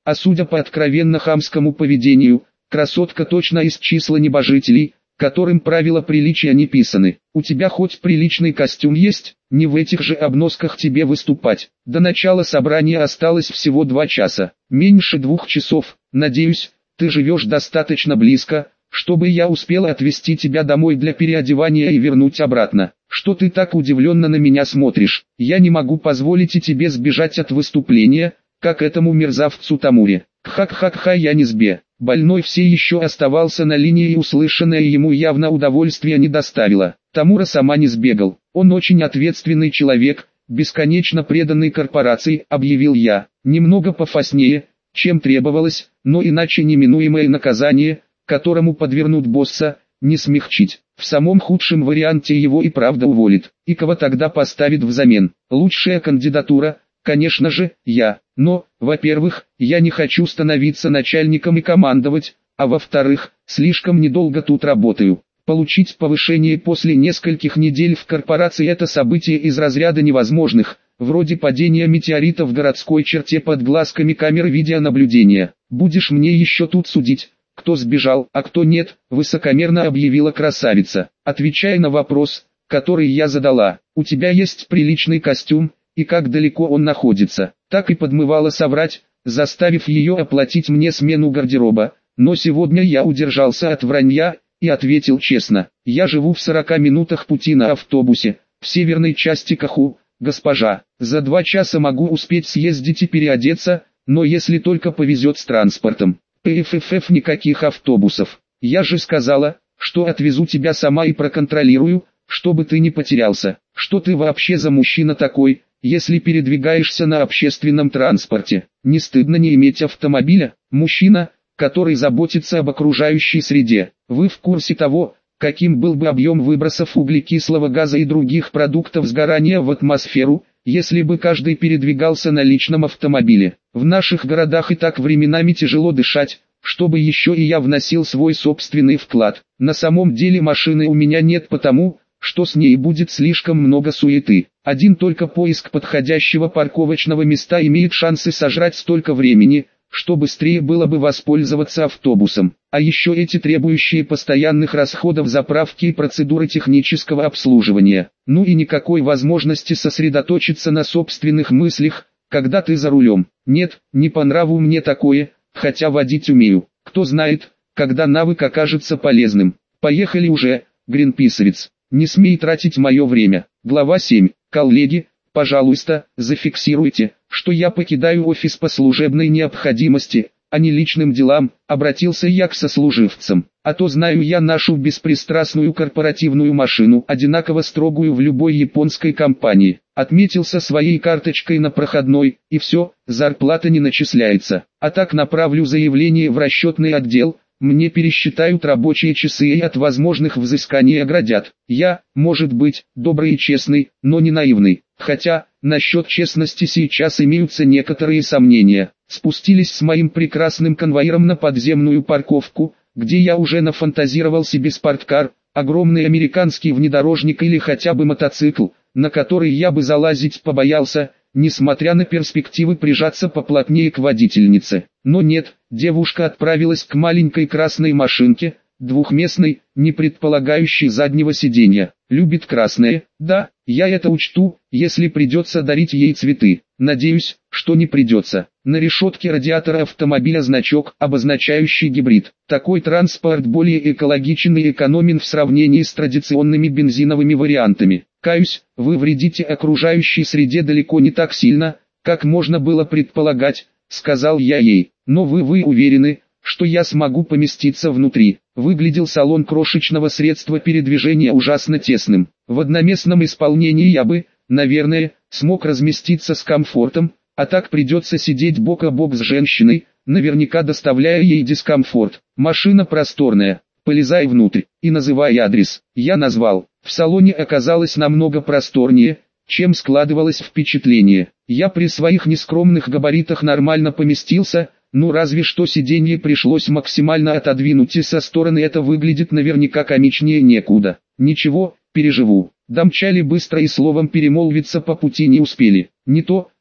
Speaker 1: А судя по откровенно хамскому поведению, красотка точно из числа небожителей, которым правила приличия не писаны. У тебя хоть приличный костюм есть? Не в этих же обносках тебе выступать. До начала собрания осталось всего 2 часа. Меньше 2 часов. Надеюсь, ты живешь достаточно близко, чтобы я успела отвезти тебя домой для переодевания и вернуть обратно. Что ты так удивленно на меня смотришь? Я не могу позволить и тебе сбежать от выступления, как этому мерзавцу Тамуре. Кха-кха-кха, я не сбе. Больной все еще оставался на линии, и услышанное ему явно удовольствия не доставило. Тамура сама не сбегал. Он очень ответственный человек, бесконечно преданный корпорации, объявил я. Немного пофаснее, чем требовалось, но иначе неминуемое наказание, которому подвернут босса, не смягчить. В самом худшем варианте его и правда уволит. И кого тогда поставит взамен? Лучшая кандидатура, конечно же, я. Но, во-первых, я не хочу становиться начальником и командовать, а во-вторых, слишком недолго тут работаю. Получить повышение после нескольких недель в корпорации – это событие из разряда невозможных, вроде падения метеорита в городской черте под глазками камер видеонаблюдения. Будешь мне еще тут судить, кто сбежал, а кто нет, высокомерно объявила красавица. Отвечая на вопрос, который я задала, у тебя есть приличный костюм, и как далеко он находится. Так и подмывала соврать, заставив ее оплатить мне смену гардероба, но сегодня я удержался от вранья и ответил честно. Я живу в 40 минутах пути на автобусе, в северной части Каху, госпожа. За 2 часа могу успеть съездить и переодеться, но если только повезет с транспортом. ПФФ никаких автобусов. Я же сказала, что отвезу тебя сама и проконтролирую, чтобы ты не потерялся. Что ты вообще за мужчина такой, если передвигаешься на общественном транспорте? Не стыдно не иметь автомобиля? Мужчина, который заботится об окружающей среде. Вы в курсе того, каким был бы объем выбросов углекислого газа и других продуктов сгорания в атмосферу, если бы каждый передвигался на личном автомобиле? В наших городах и так временами тяжело дышать, чтобы еще и я вносил свой собственный вклад. На самом деле машины у меня нет потому, что с ней будет слишком много суеты. Один только поиск подходящего парковочного места имеет шансы сожрать столько времени, что быстрее было бы воспользоваться автобусом. А еще эти требующие постоянных расходов заправки и процедуры технического обслуживания. Ну и никакой возможности сосредоточиться на собственных мыслях, когда ты за рулем. Нет, не по нраву мне такое, хотя водить умею. Кто знает, когда навык окажется полезным. Поехали уже, гринписовец. Не смей тратить мое время. Глава 7. Коллеги, пожалуйста, зафиксируйте, что я покидаю офис по служебной необходимости, а не личным делам, обратился я к сослуживцам. А то знаю я нашу беспристрастную корпоративную машину, одинаково строгую в любой японской компании. Отметился своей карточкой на проходной, и все, зарплата не начисляется. А так направлю заявление в расчетный отдел, мне пересчитают рабочие часы и от возможных взысканий оградят. Я, может быть, добрый и честный, но не наивный. Хотя, насчет честности сейчас имеются некоторые сомнения. Спустились с моим прекрасным конвоиром на подземную парковку, где я уже нафантазировал себе спорткар, огромный американский внедорожник или хотя бы мотоцикл, на который я бы залазить побоялся, несмотря на перспективы прижаться поплотнее к водительнице. Но нет, девушка отправилась к маленькой красной машинке, двухместной, не предполагающей заднего сиденья. Любит красное? Да, я это учту, если придется дарить ей цветы. Надеюсь, что не придется. На решетке радиатора автомобиля значок, обозначающий гибрид. Такой транспорт более экологичен и экономен в сравнении с традиционными бензиновыми вариантами. Каюсь, вы вредите окружающей среде далеко не так сильно, как можно было предполагать, сказал я ей. Но вы уверены, что я смогу поместиться внутри? Выглядел салон крошечного средства передвижения ужасно тесным. В одноместном исполнении я бы, наверное, смог разместиться с комфортом, а так придется сидеть бок о бок с женщиной, наверняка доставляя ей дискомфорт. Машина просторная, полезай внутрь, и называй адрес. Я назвал. В салоне оказалось намного просторнее, чем складывалось впечатление. Я при своих нескромных габаритах нормально поместился, ну разве что сиденье пришлось максимально отодвинуть, и со стороны это выглядит наверняка комичнее некуда. Ничего, переживу. Домчали быстро и словом перемолвиться по пути не успели. Не то,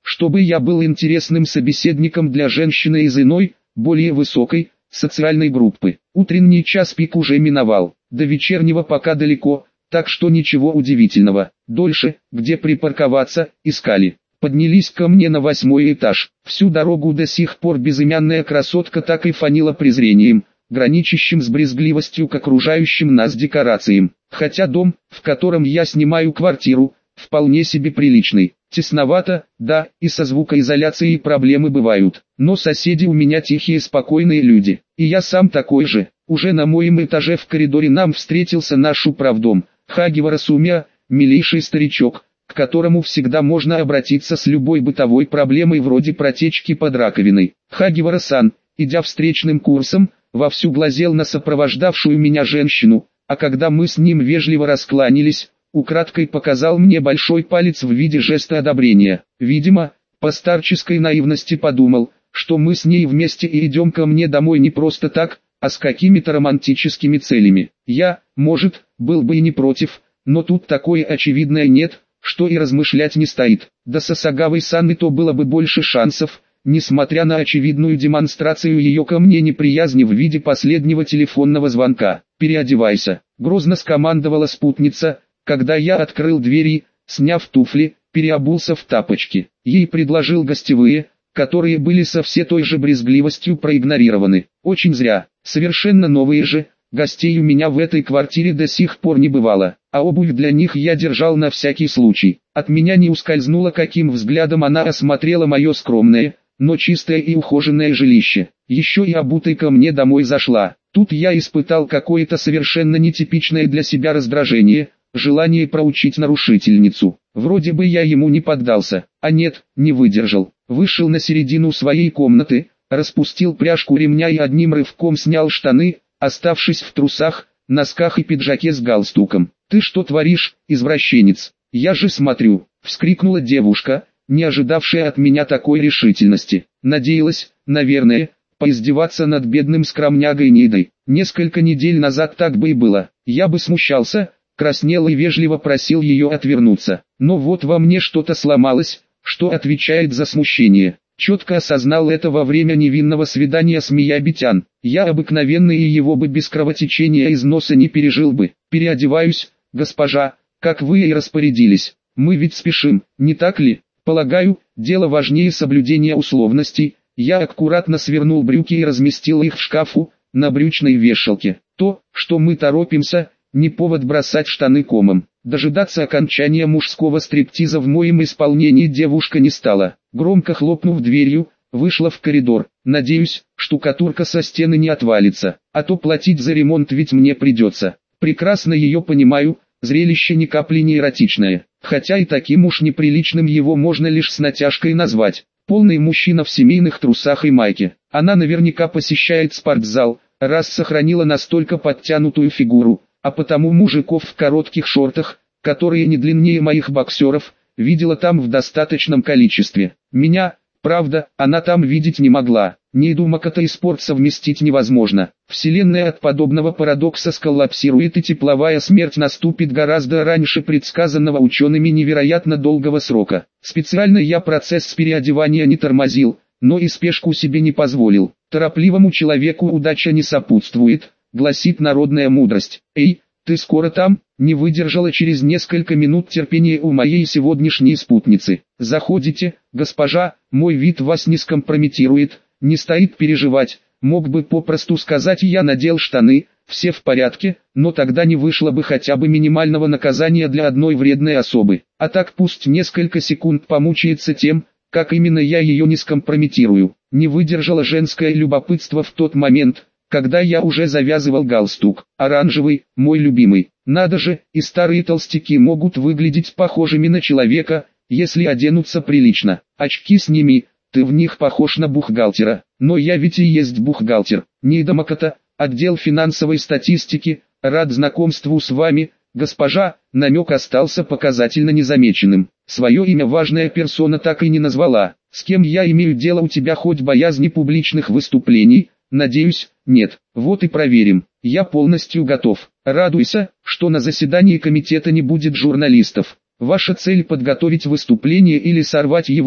Speaker 1: чтобы я был интересным собеседником для женщины из иной, более высокой, социальной группы. Утренний час пик уже миновал, до вечернего пока далеко, так что ничего удивительного. Дольше, где припарковаться, искали. Поднялись ко мне на 8-й этаж. Всю дорогу до сих пор безымянная красотка так и фанила презрением, граничащим с брезгливостью к окружающим нас декорациям. Хотя дом, в котором я снимаю квартиру, вполне себе приличный. Тесновато, да, и со звукоизоляцией проблемы бывают. Но соседи у меня тихие спокойные люди. И я сам такой же. Уже на моем этаже в коридоре нам встретился наш управдом, Хагивара Сумия, милейший старичок, к которому всегда можно обратиться с любой бытовой проблемой вроде протечки под раковиной. Хагивара-сан, идя встречным курсом, вовсю глазел на сопровождавшую меня женщину, а когда мы с ним вежливо раскланялись, украдкой показал мне большой палец в виде жеста одобрения. Видимо, по старческой наивности подумал, что мы с ней вместе и идем ко мне домой не просто так, а с какими-то романтическими целями. Я, может, был бы и не против, но тут такое очевидное нет, что и размышлять не стоит. Да с Асагавой-сан и то было бы больше шансов, несмотря на очевидную демонстрацию ее ко мне неприязни в виде последнего телефонного звонка. «Переодевайся», — грозно скомандовала спутница, когда я открыл двери, сняв туфли, переобулся в тапочки. Ей предложил гостевые, которые были со все той же брезгливостью проигнорированы. Очень зря, совершенно новые же, гостей у меня в этой квартире до сих пор не бывало, а обувь для них я держал на всякий случай. От меня не ускользнуло, каким взглядом она осмотрела мое скромное, но чистое и ухоженное жилище. Еще и обутой ко мне домой зашла. Тут я испытал какое-то совершенно нетипичное для себя раздражение, желание проучить нарушительницу. Вроде бы я ему не поддался, а нет, не выдержал. Вышел на середину своей комнаты, распустил пряжку ремня и одним рывком снял штаны, оставшись в трусах, носках и пиджаке с галстуком. «Ты что творишь, извращенец? Я же смотрю!» — вскрикнула девушка, не ожидавшая от меня такой решительности. Надеялась, наверное, поиздеваться над бедным скромнягой Нидой. Несколько недель назад так бы и было. Я бы смущался, краснел и вежливо просил ее отвернуться. Но вот во мне что-то сломалось, что отвечает за смущение. Четко осознал это во время невинного свидания с Миябитян. Я обыкновенный и его бы без кровотечения из носа не пережил бы. «Переодеваюсь, госпожа, как вы и распорядились. Мы ведь спешим, не так ли? Полагаю, дело важнее соблюдения условностей». Я аккуратно свернул брюки и разместил их в шкафу, на брючной вешалке. То, что мы торопимся, не повод бросать штаны комом. Дожидаться окончания мужского стриптиза в моем исполнении девушка не стала. Громко хлопнув дверью, вышла в коридор. Надеюсь, штукатурка со стены не отвалится, а то платить за ремонт ведь мне придется. Прекрасно ее понимаю, зрелище ни капли не эротичное. Хотя и таким уж неприличным его можно лишь с натяжкой назвать. Полный мужчина в семейных трусах и майке. Она наверняка посещает спортзал, раз сохранила настолько подтянутую фигуру, а потому мужиков в коротких шортах, которые не длиннее моих боксеров, видела там в достаточном количестве. Меня, правда, она там видеть не могла. Нейду Макото и спорт совместить невозможно. Вселенная от подобного парадокса сколлапсирует и тепловая смерть наступит гораздо раньше предсказанного учеными невероятно долгого срока. Специально я процесс переодевания не тормозил, но и спешку себе не позволил. Торопливому человеку удача не сопутствует, гласит народная мудрость. «Эй, ты скоро там?» Не выдержала через несколько минут терпения у моей сегодняшней спутницы. «Заходите, госпожа, мой вид вас не скомпрометирует, не стоит переживать, мог бы попросту сказать я надел штаны, все в порядке, но тогда не вышло бы хотя бы минимального наказания для одной вредной особы. А так пусть несколько секунд помучается тем, как именно я ее не скомпрометирую». Не выдержало женское любопытство в тот момент, когда я уже завязывал галстук. Оранжевый, мой любимый. Надо же, и старые толстяки могут выглядеть похожими на человека, если оденутся прилично. Очки сними, ты в них похож на бухгалтера. Но я ведь и есть бухгалтер. Нейда Макото, отдел финансовой статистики, рад знакомству с вами, госпожа. Намек остался показательно незамеченным. Свое имя важная персона так и не назвала. С кем я имею дело, у тебя хоть боязни публичных выступлений? Надеюсь, нет. Вот и проверим. Я полностью готов. Радуйся, что на заседании комитета не будет журналистов. Ваша цель подготовить выступление или сорвать его,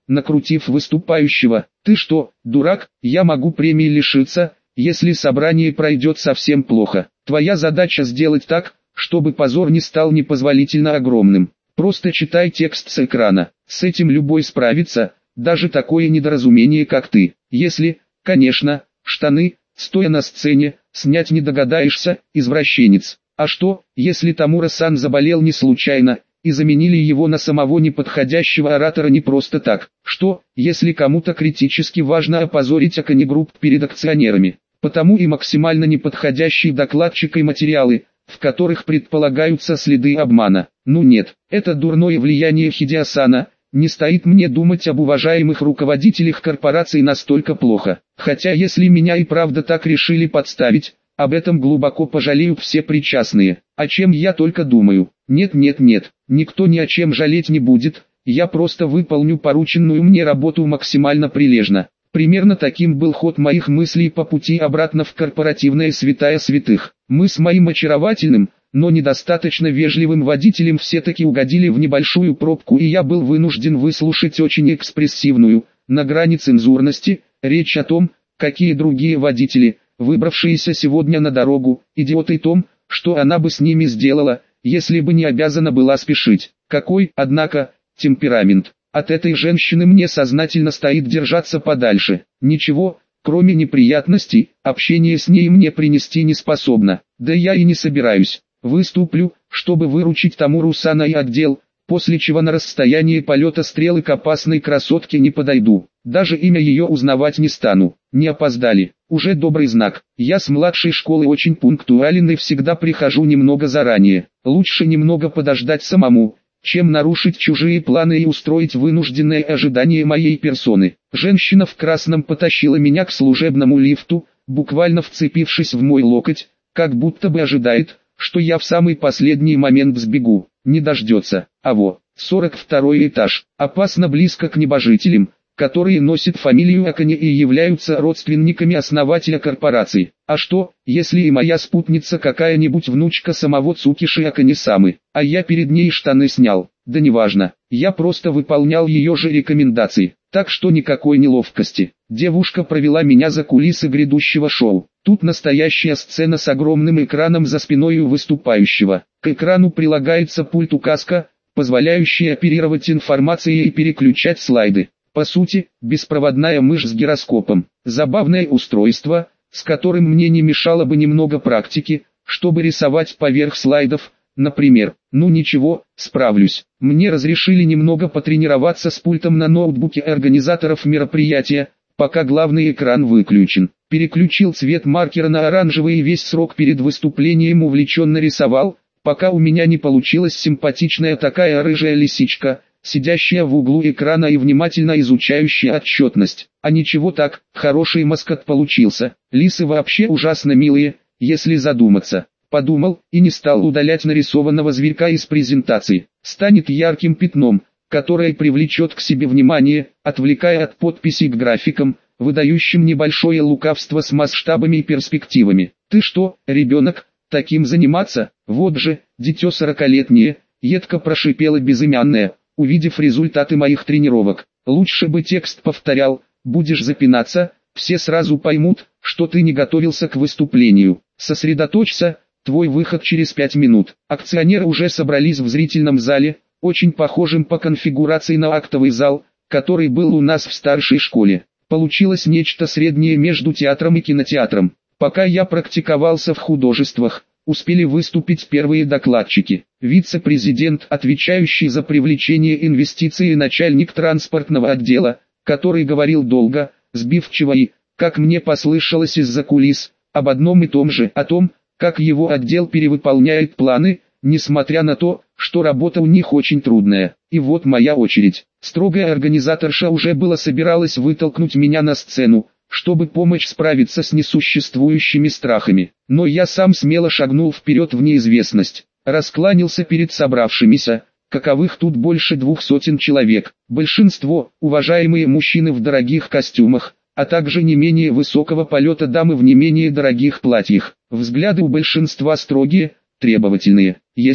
Speaker 1: накрутив выступающего. «Ты что, дурак, я могу премии лишиться, если собрание пройдет совсем плохо. Твоя задача сделать так, чтобы позор не стал непозволительно огромным. Просто читай текст с экрана. С этим любой справится, даже такое недоразумение, как ты. Если, конечно, штаны, стоя на сцене, снять не догадаешься, извращенец. А что, если Тамура-сан заболел не случайно, и заменили его на самого неподходящего оратора не просто так? Что, если кому-то критически важно опозорить Аконегрупп перед акционерами? Потому и максимально неподходящие докладчик и материалы, в которых предполагаются следы обмана. Ну нет, это дурное влияние Хидеосана. Не стоит мне думать об уважаемых руководителях корпораций настолько плохо. Хотя если меня и правда так решили подставить, об этом глубоко пожалеют все причастные. О чем я только думаю. Нет, никто ни о чем жалеть не будет, я просто выполню порученную мне работу максимально прилежно. Примерно таким был ход моих мыслей по пути обратно в корпоративное святая святых. Мы с моим очаровательным, но недостаточно вежливым водителем все-таки угодили в небольшую пробку, и я был вынужден выслушать очень экспрессивную, на грани цензурности, речь о том, какие другие водители, выбравшиеся сегодня на дорогу, идиоты том, что она бы с ними сделала, если бы не обязана была спешить. Какой, однако, темперамент. От этой женщины мне сознательно стоит держаться подальше. Ничего, кроме неприятностей, общение с ней мне принести не способно. Да я и не собираюсь. Выступлю, чтобы выручить Тамуру-сана и отдел, после чего на расстоянии полета стрелы к опасной красотке не подойду. Даже имя ее узнавать не стану. Не опоздали. Уже добрый знак. Я с младшей школы очень пунктуален и всегда прихожу немного заранее. Лучше немного подождать самому, чем нарушить чужие планы и устроить вынужденное ожидание моей персоны. Женщина в красном потащила меня к служебному лифту, буквально вцепившись в мой локоть, как будто бы ожидает, что я в самый последний момент сбегу. Не дождется. А во, 42-й этаж. Опасно близко к небожителям, которые носят фамилию Аконе и являются родственниками основателя корпорации. А что, если и моя спутница какая-нибудь внучка самого Цукиши Аконе-самы, а я перед ней штаны снял? Да неважно, я просто выполнял ее же рекомендации, так что никакой неловкости. Девушка провела меня за кулисы грядущего шоу. Тут настоящая сцена с огромным экраном за спиной у выступающего. К экрану прилагается пульт-указка, позволяющий оперировать информацией и переключать слайды. По сути, беспроводная мышь с гироскопом. Забавное устройство, с которым мне не мешало бы немного практики, чтобы рисовать поверх слайдов, например. Ну ничего, справлюсь. Мне разрешили немного потренироваться с пультом на ноутбуке организаторов мероприятия, пока главный экран выключен. Переключил цвет маркера на оранжевый и весь срок перед выступлением увлеченно рисовал, пока у меня не получилась симпатичная такая рыжая лисичка, сидящая в углу экрана и внимательно изучающая отчетность. А ничего так, хороший маскот получился. Лисы вообще ужасно милые, если задуматься. Подумал, и не стал удалять нарисованного зверька из презентации. Станет ярким пятном, которое привлечет к себе внимание, отвлекая от подписей к графикам, выдающим небольшое лукавство с масштабами и перспективами. Ты что, ребенок, таким заниматься? Вот же, дитё 40-летнее, едко прошипела безымянная, увидев результаты моих тренировок. Лучше бы текст повторял, будешь запинаться, все сразу поймут, что ты не готовился к выступлению. Сосредоточься, твой выход через 5 минут. Акционеры уже собрались в зрительном зале, очень похожим по конфигурации на актовый зал, который был у нас в старшей школе. Получилось нечто среднее между театром и кинотеатром. Пока я практиковался в художествах, успели выступить первые докладчики. Вице-президент, отвечающий за привлечение инвестиций, и начальник транспортного отдела, который говорил долго, сбивчиво и, как мне послышалось из-за кулис, об одном и том же, о том, как его отдел перевыполняет планы, несмотря на то, что работа у них очень трудная. И вот моя очередь. Строгая организаторша уже было собиралась вытолкнуть меня на сцену, чтобы помочь справиться с несуществующими страхами. Но я сам смело шагнул вперед в неизвестность. Раскланялся перед собравшимися, каковых тут больше 200 человек. Большинство – уважаемые мужчины в дорогих костюмах, а также не менее высокого полета дамы в не менее дорогих платьях. Взгляды у большинства строгие, требовательные. Есть,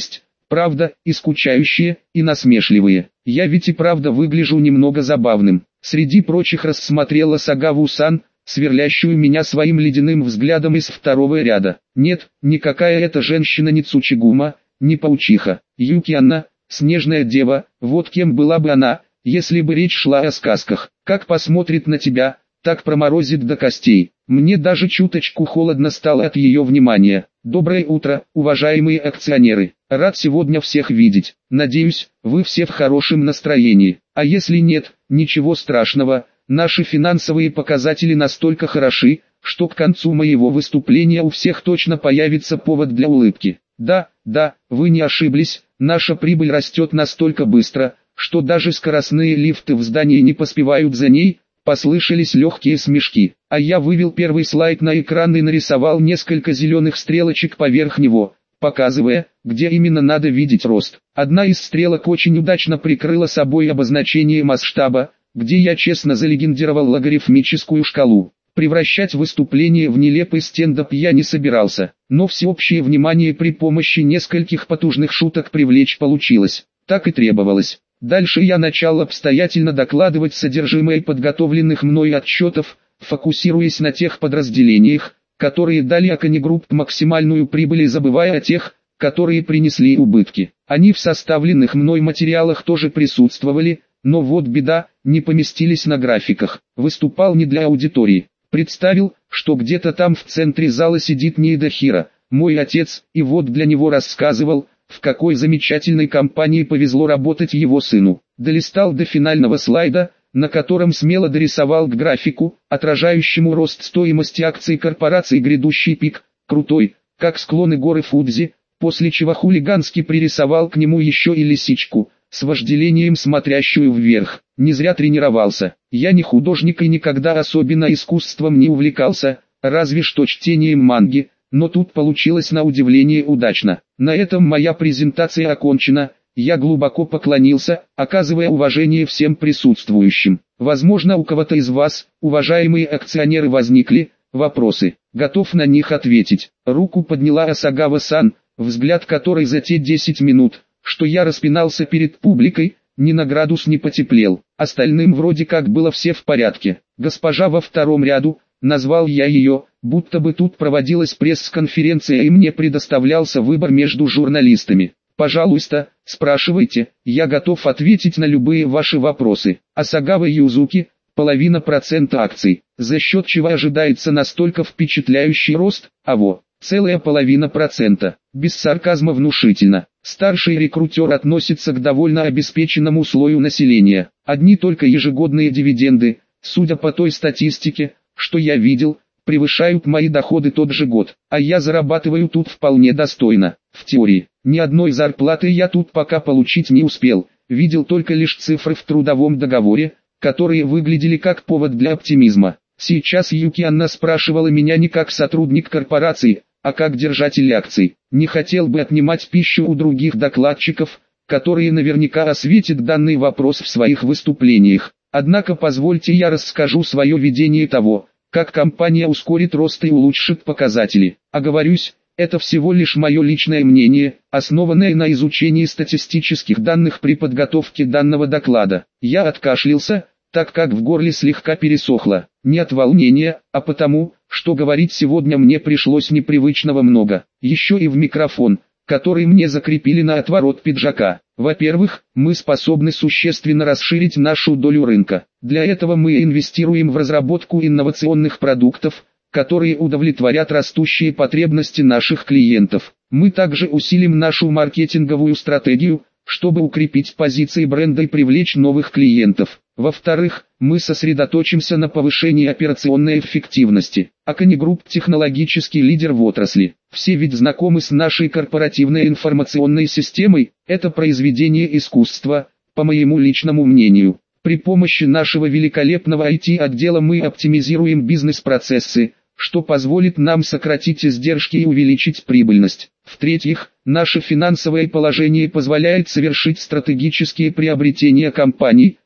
Speaker 1: Правда, и скучающие, и насмешливые. Я ведь и правда выгляжу немного забавным. Среди прочих рассмотрела Сагаву-сан, сверлящую меня своим ледяным взглядом из второго ряда. Нет, никакая эта женщина не Цучигума, не паучиха. Юки-Анна, снежная дева, вот кем была бы она, если бы речь шла о сказках. Как посмотрит на тебя, так проморозит до костей. Мне даже чуточку холодно стало от ее внимания. Доброе утро, уважаемые акционеры. Рад сегодня всех видеть. Надеюсь, вы все в хорошем настроении. А если нет, ничего страшного. Наши финансовые показатели настолько хороши, что к концу моего выступления у всех точно появится повод для улыбки. Да, вы не ошиблись, наша прибыль растет настолько быстро, что даже скоростные лифты в здании не поспевают за ней. Послышались легкие смешки, а я вывел первый слайд на экран и нарисовал несколько зеленых стрелочек поверх него, показывая, где именно надо видеть рост. Одна из стрелок очень удачно прикрыла собой обозначение масштаба, где я честно залегендировал логарифмическую шкалу. Превращать выступление в нелепый стендап я не собирался, но всеобщее внимание при помощи нескольких потужных шуток привлечь получилось. Так и требовалось. Дальше я начал обстоятельно докладывать содержимое подготовленных мной отчетов, фокусируясь на тех подразделениях, которые дали Акони Групп максимальную прибыль и забывая о тех, которые принесли убытки. Они в составленных мной материалах тоже присутствовали, но вот беда, не поместились на графиках. Выступал не для аудитории. Представил, что где-то там в центре зала сидит Ниедахира, мой отец, и вот для него рассказывал, в какой замечательной компании повезло работать его сыну. Долистал до финального слайда, на котором смело дорисовал к графику, отражающему рост стоимости акций корпорации грядущий пик, крутой, как склоны горы Фудзи, после чего хулигански пририсовал к нему еще и лисичку, с вожделением смотрящую вверх. Не зря тренировался. Я не художник и никогда особенно искусством не увлекался, разве что чтением манги. Но тут получилось на удивление удачно. На этом моя презентация окончена, я глубоко поклонился, оказывая уважение всем присутствующим. Возможно, у кого-то из вас, уважаемые акционеры, возникли вопросы. Готов на них ответить. Руку подняла Асагава-сан, взгляд которой за те 10 минут, что я распинался перед публикой, ни на градус не потеплел. Остальным вроде как было все в порядке. Госпожа во втором ряду, назвал я ее, будто бы тут проводилась пресс-конференция и мне предоставлялся выбор между журналистами. Пожалуйста, спрашивайте, я готов ответить на любые ваши вопросы. Асагава Юзуки, 0,5% акций, за счет чего ожидается настолько впечатляющий рост, целая 0,5%. Без сарказма внушительно. Старший рекрутер относится к довольно обеспеченному слою населения. Одни только ежегодные дивиденды, судя по той статистике, что я видел, превышают мои доходы тот же год, а я зарабатываю тут вполне достойно. В теории, ни одной зарплаты я тут пока получить не успел, видел только лишь цифры в трудовом договоре, которые выглядели как повод для оптимизма. Сейчас Юки-Анна спрашивала меня не как сотрудник корпорации, а как держатель акций. Не хотел бы отнимать пищу у других докладчиков, которые наверняка осветят данный вопрос в своих выступлениях. Однако позвольте я расскажу свое видение того, как компания ускорит рост и улучшит показатели. Оговорюсь, это всего лишь мое личное мнение, основанное на изучении статистических данных при подготовке данного доклада. Я откашлялся, так как в горле слегка пересохло. Не от волнения, а потому, что говорить сегодня мне пришлось непривычного много. Еще и в микрофон, который мне закрепили на отворот пиджака. Во-первых, мы способны существенно расширить нашу долю рынка. Для этого мы инвестируем в разработку инновационных продуктов, которые удовлетворят растущие потребности наших клиентов. Мы также усилим нашу маркетинговую стратегию, чтобы укрепить позиции бренда и привлечь новых клиентов. Во-вторых, мы сосредоточимся на повышении операционной эффективности. Акони Групп – технологический лидер в отрасли. Все ведь знакомы с нашей корпоративной информационной системой, это произведение искусства, по моему личному мнению. При помощи нашего великолепного IT-отдела мы оптимизируем бизнес-процессы, что позволит нам сократить издержки и увеличить прибыльность. В-третьих, наше финансовое положение позволяет совершить стратегические приобретения компаний,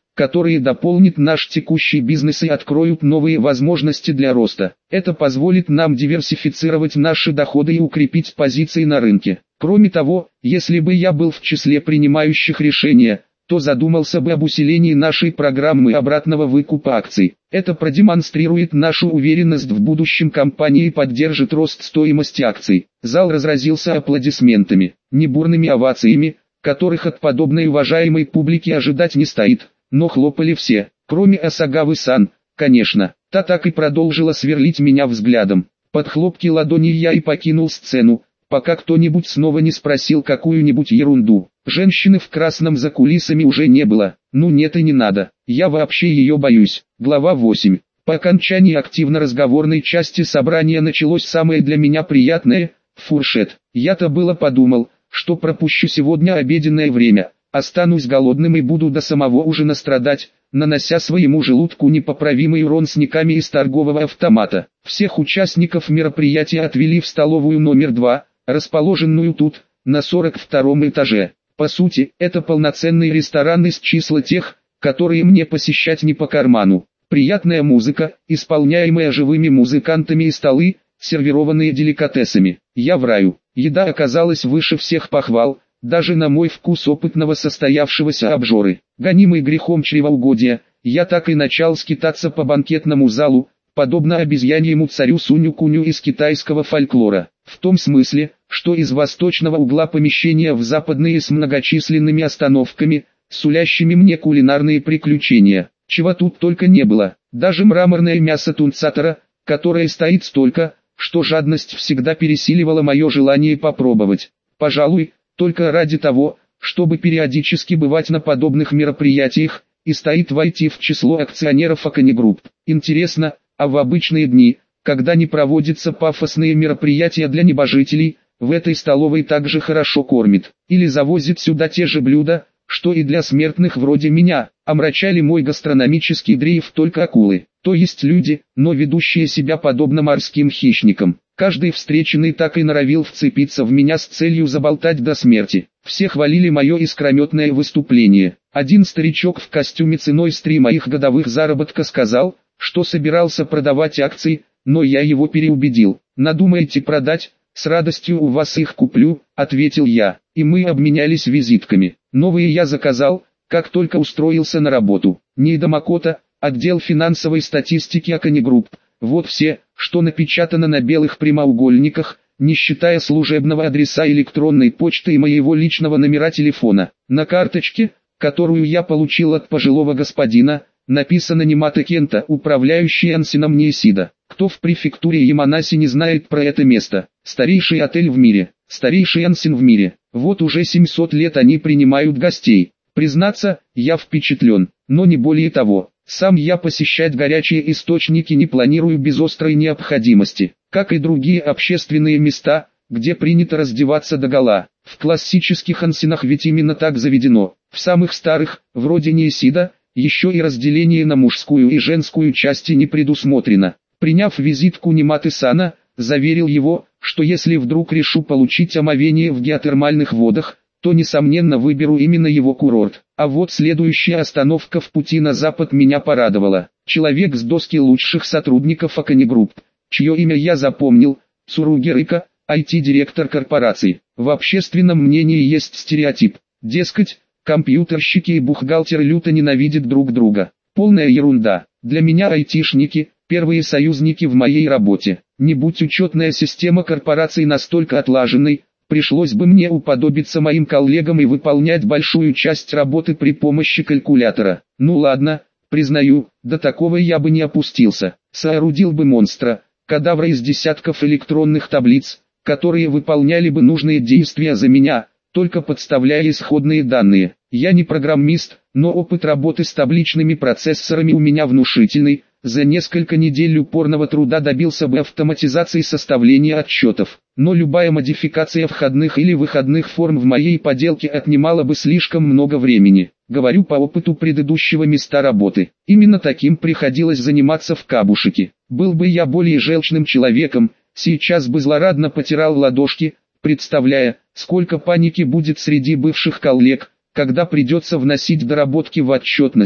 Speaker 1: которые дополнят наш текущий бизнес и откроют новые возможности для роста. Это позволит нам диверсифицировать наши доходы и укрепить позиции на рынке. Кроме того, если бы я был в числе принимающих решения, то задумался бы об усилении нашей программы обратного выкупа акций. Это продемонстрирует нашу уверенность в будущем компании и поддержит рост стоимости акций. Зал разразился аплодисментами, не бурными овациями, которых от подобной уважаемой публики ожидать не стоит, но хлопали все, кроме Асагавы-сан, конечно. Та так и продолжила сверлить меня взглядом. Под хлопки ладони я и покинул сцену, пока кто-нибудь снова не спросил какую-нибудь ерунду. Женщины в красном за кулисами уже не было. Ну нет и не надо, я вообще ее боюсь. Глава 8. По окончании активно-разговорной части собрания началось самое для меня приятное – фуршет. Я-то было подумал, что пропущу сегодня обеденное время, останусь голодным и буду до самого ужина страдать, нанося своему желудку непоправимый урон сниками из торгового автомата. Всех участников мероприятия отвели в столовую номер 2, расположенную тут, на 42-м этаже. По сути, это полноценный ресторан из числа тех, которые мне посещать не по карману. Приятная музыка, исполняемая живыми музыкантами и столы, сервированные деликатесами. Я в раю. Еда оказалась выше всех похвал, даже на мой вкус опытного состоявшегося обжоры. Гонимый грехом чревоугодия, я так и начал скитаться по банкетному залу, подобно обезьяньему царю Суню-Куню из китайского фольклора. В том смысле, что из восточного угла помещения в западные с многочисленными остановками, сулящими мне кулинарные приключения. Чего тут только не было. Даже мраморное мясо тунцатора, которое стоит столько, что жадность всегда пересиливала мое желание попробовать. Пожалуй, только ради того, чтобы периодически бывать на подобных мероприятиях, и стоит войти в число акционеров Акони Групп. Интересно, а в обычные дни, когда не проводятся пафосные мероприятия для небожителей, в этой столовой также хорошо кормят, или завозят сюда те же блюда, что и для смертных вроде меня, омрачали мой гастрономический дрейф только акулы, то есть люди, но ведущие себя подобно морским хищникам. Каждый встреченный так и норовил вцепиться в меня с целью заболтать до смерти. Все хвалили мое искрометное выступление. Один старичок в костюме ценой с 3 моих годовых заработка сказал, что собирался продавать акции, но я его переубедил. «Надумаете продать? С радостью у вас их куплю», — ответил я, и мы обменялись визитками. Новые я заказал, как только устроился на работу. Нейда Макото, отдел финансовой статистики Акони Групп. Вот все, что напечатано на белых прямоугольниках, не считая служебного адреса электронной почты и моего личного номера телефона. На карточке, которую я получил от пожилого господина, написано Нимата Кента, управляющий Ансином Нейсида. Кто в префектуре Яманаси не знает про это место? Старейший отель в мире, старейший Ансин в мире. Вот уже 700 лет они принимают гостей. Признаться, я впечатлен, но не более того. Сам я посещать горячие источники не планирую без острой необходимости, как и другие общественные места, где принято раздеваться догола. В классических ансинах ведь именно так заведено. В самых старых, вроде Нейсида, еще и разделение на мужскую и женскую части не предусмотрено. Приняв визитку Ниматы-сана, заверил его, что если вдруг решу получить омовение в геотермальных водах, то несомненно выберу именно его курорт. А вот следующая остановка в пути на запад меня порадовала. Человек с доски лучших сотрудников Акони Групп, чье имя я запомнил, Цуруги Рика, IT-директор корпорации. В общественном мнении есть стереотип, дескать, компьютерщики и бухгалтеры люто ненавидят друг друга. Полная ерунда. Для меня айтишники – первые союзники в моей работе. Не будь учетная система корпораций настолько отлаженной, пришлось бы мне уподобиться моим коллегам и выполнять большую часть работы при помощи калькулятора. Ну ладно, признаю, до такого я бы не опустился. Соорудил бы монстра, кадавра из десятков электронных таблиц, которые выполняли бы нужные действия за меня, только подставляя исходные данные. Я не программист, но опыт работы с табличными процессорами у меня внушительный. За несколько недель упорного труда добился бы автоматизации составления отчетов, но любая модификация входных или выходных форм в моей поделке отнимала бы слишком много времени. Говорю по опыту предыдущего места работы. Именно таким приходилось заниматься в Кабушике. Был бы я более желчным человеком, сейчас бы злорадно потирал ладошки, представляя, сколько паники будет среди бывших коллег, когда придется вносить доработки в отчетность,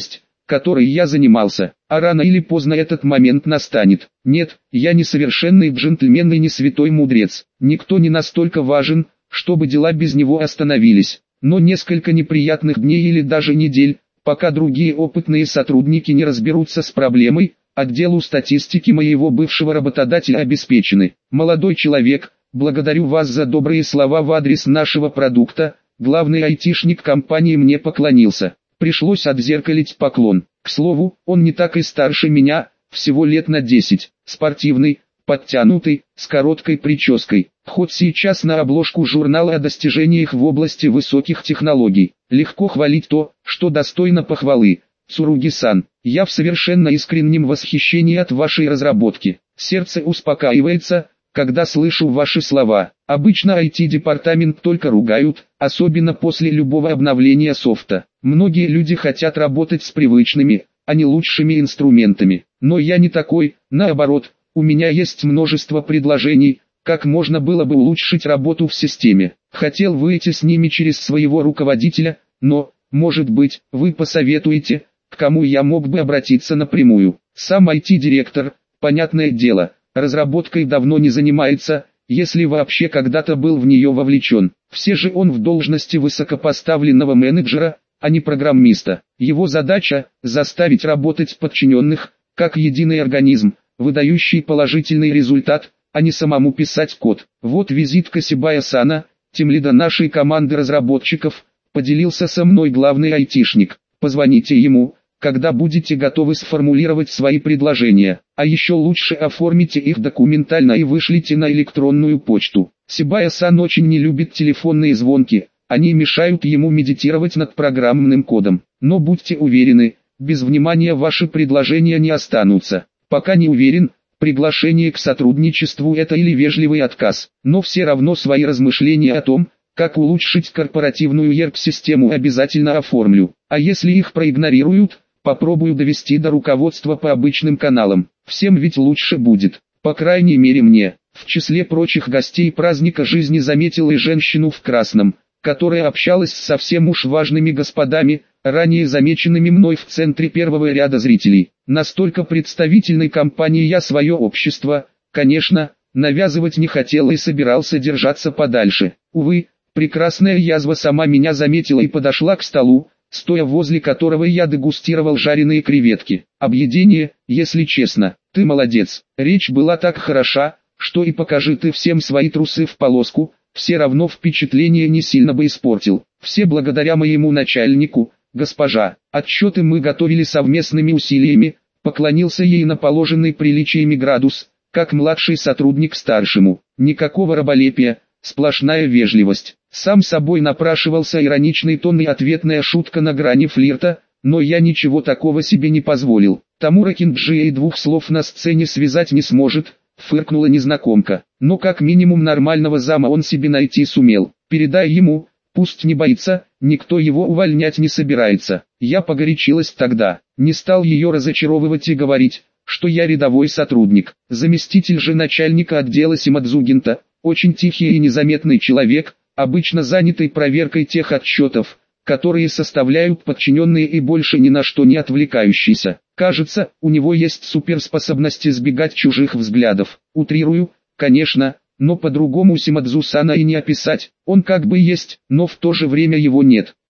Speaker 1: которой я занимался, а рано или поздно этот момент настанет. Нет, я не совершенный джентльмен и не святой мудрец, никто не настолько важен, чтобы дела без него остановились, но несколько неприятных дней или даже недель, пока другие опытные сотрудники не разберутся с проблемой, отделу статистики моего бывшего работодателя обеспечены. Молодой человек, благодарю вас за добрые слова в адрес нашего продукта. Главный айтишник компании мне поклонился. Пришлось отзеркалить поклон. К слову, он не так и старше меня, всего лет на 10. Спортивный, подтянутый, с короткой прической. Хоть сейчас на обложку журнала о достижениях в области высоких технологий. Легко хвалить то, что достойно похвалы. Цуруги-сан, я в совершенно искреннем восхищении от вашей разработки. Сердце успокаивается, когда слышу ваши слова. Обычно IT-департамент только ругают, особенно после любого обновления софта. Многие люди хотят работать с привычными, а не лучшими инструментами. Но я не такой, наоборот, у меня есть множество предложений, как можно было бы улучшить работу в системе. Хотел выйти с ними через своего руководителя, но, может быть, вы посоветуете, к кому я мог бы обратиться напрямую. Сам IT-директор, понятное дело, разработкой давно не занимается, если вообще когда-то был в нее вовлечен. Все же он в должности высокопоставленного менеджера, а не программиста. Его задача – заставить работать подчиненных, как единый организм, выдающий положительный результат, а не самому писать код. Вот визитка Сибая-сана, тимлида нашей команды разработчиков, поделился со мной главный айтишник. Позвоните ему, когда будете готовы сформулировать свои предложения, а еще лучше оформите их документально и вышлите на электронную почту. Сибая-сан очень не любит телефонные звонки, они мешают ему медитировать над программным кодом. Но будьте уверены, без внимания ваши предложения не останутся. Пока не уверен, приглашение к сотрудничеству это или вежливый отказ, но все равно свои размышления о том, как улучшить корпоративную ERP-систему обязательно оформлю. А если их проигнорируют, попробую довести до руководства по обычным каналам. Всем ведь лучше будет, по крайней мере мне. В числе прочих гостей праздника жизни заметил и женщину в красном, которая общалась с совсем уж важными господами, ранее замеченными мной в центре первого ряда зрителей. Настолько представительной компании я свое общество, конечно, навязывать не хотел и собирался держаться подальше. Увы, прекрасная язва сама меня заметила и подошла к столу, стоя возле которого я дегустировал жареные креветки. Объедение, если честно, ты молодец. Речь была так хороша, что и покажи ты всем свои трусы в полоску, все равно впечатление не сильно бы испортил. Все благодаря моему начальнику, госпожа. Отчеты мы готовили совместными усилиями, поклонился ей на положенный приличиями градус, как младший сотрудник старшему. Никакого раболепия, сплошная вежливость. Сам собой напрашивался ироничный тон и ответная шутка на грани флирта, но я ничего такого себе не позволил. Тамура Кинджи и двух слов на сцене связать не сможет, фыркнула незнакомка. Но как минимум нормального зама он себе найти сумел. Передай ему, пусть не боится, никто его увольнять не собирается. Я погорячилась тогда, не стал ее разочаровывать и говорить, что я рядовой сотрудник. Заместитель же начальника отдела Симадзугинта, очень тихий и незаметный человек, обычно занятый проверкой тех отчетов, которые составляют подчиненные и больше ни на что не отвлекающийся. Кажется, у него есть суперспособность избегать чужих взглядов. Утрирую, конечно, но по-другому Симадзу-сана и не описать. Он как бы есть, но в то же время его нет.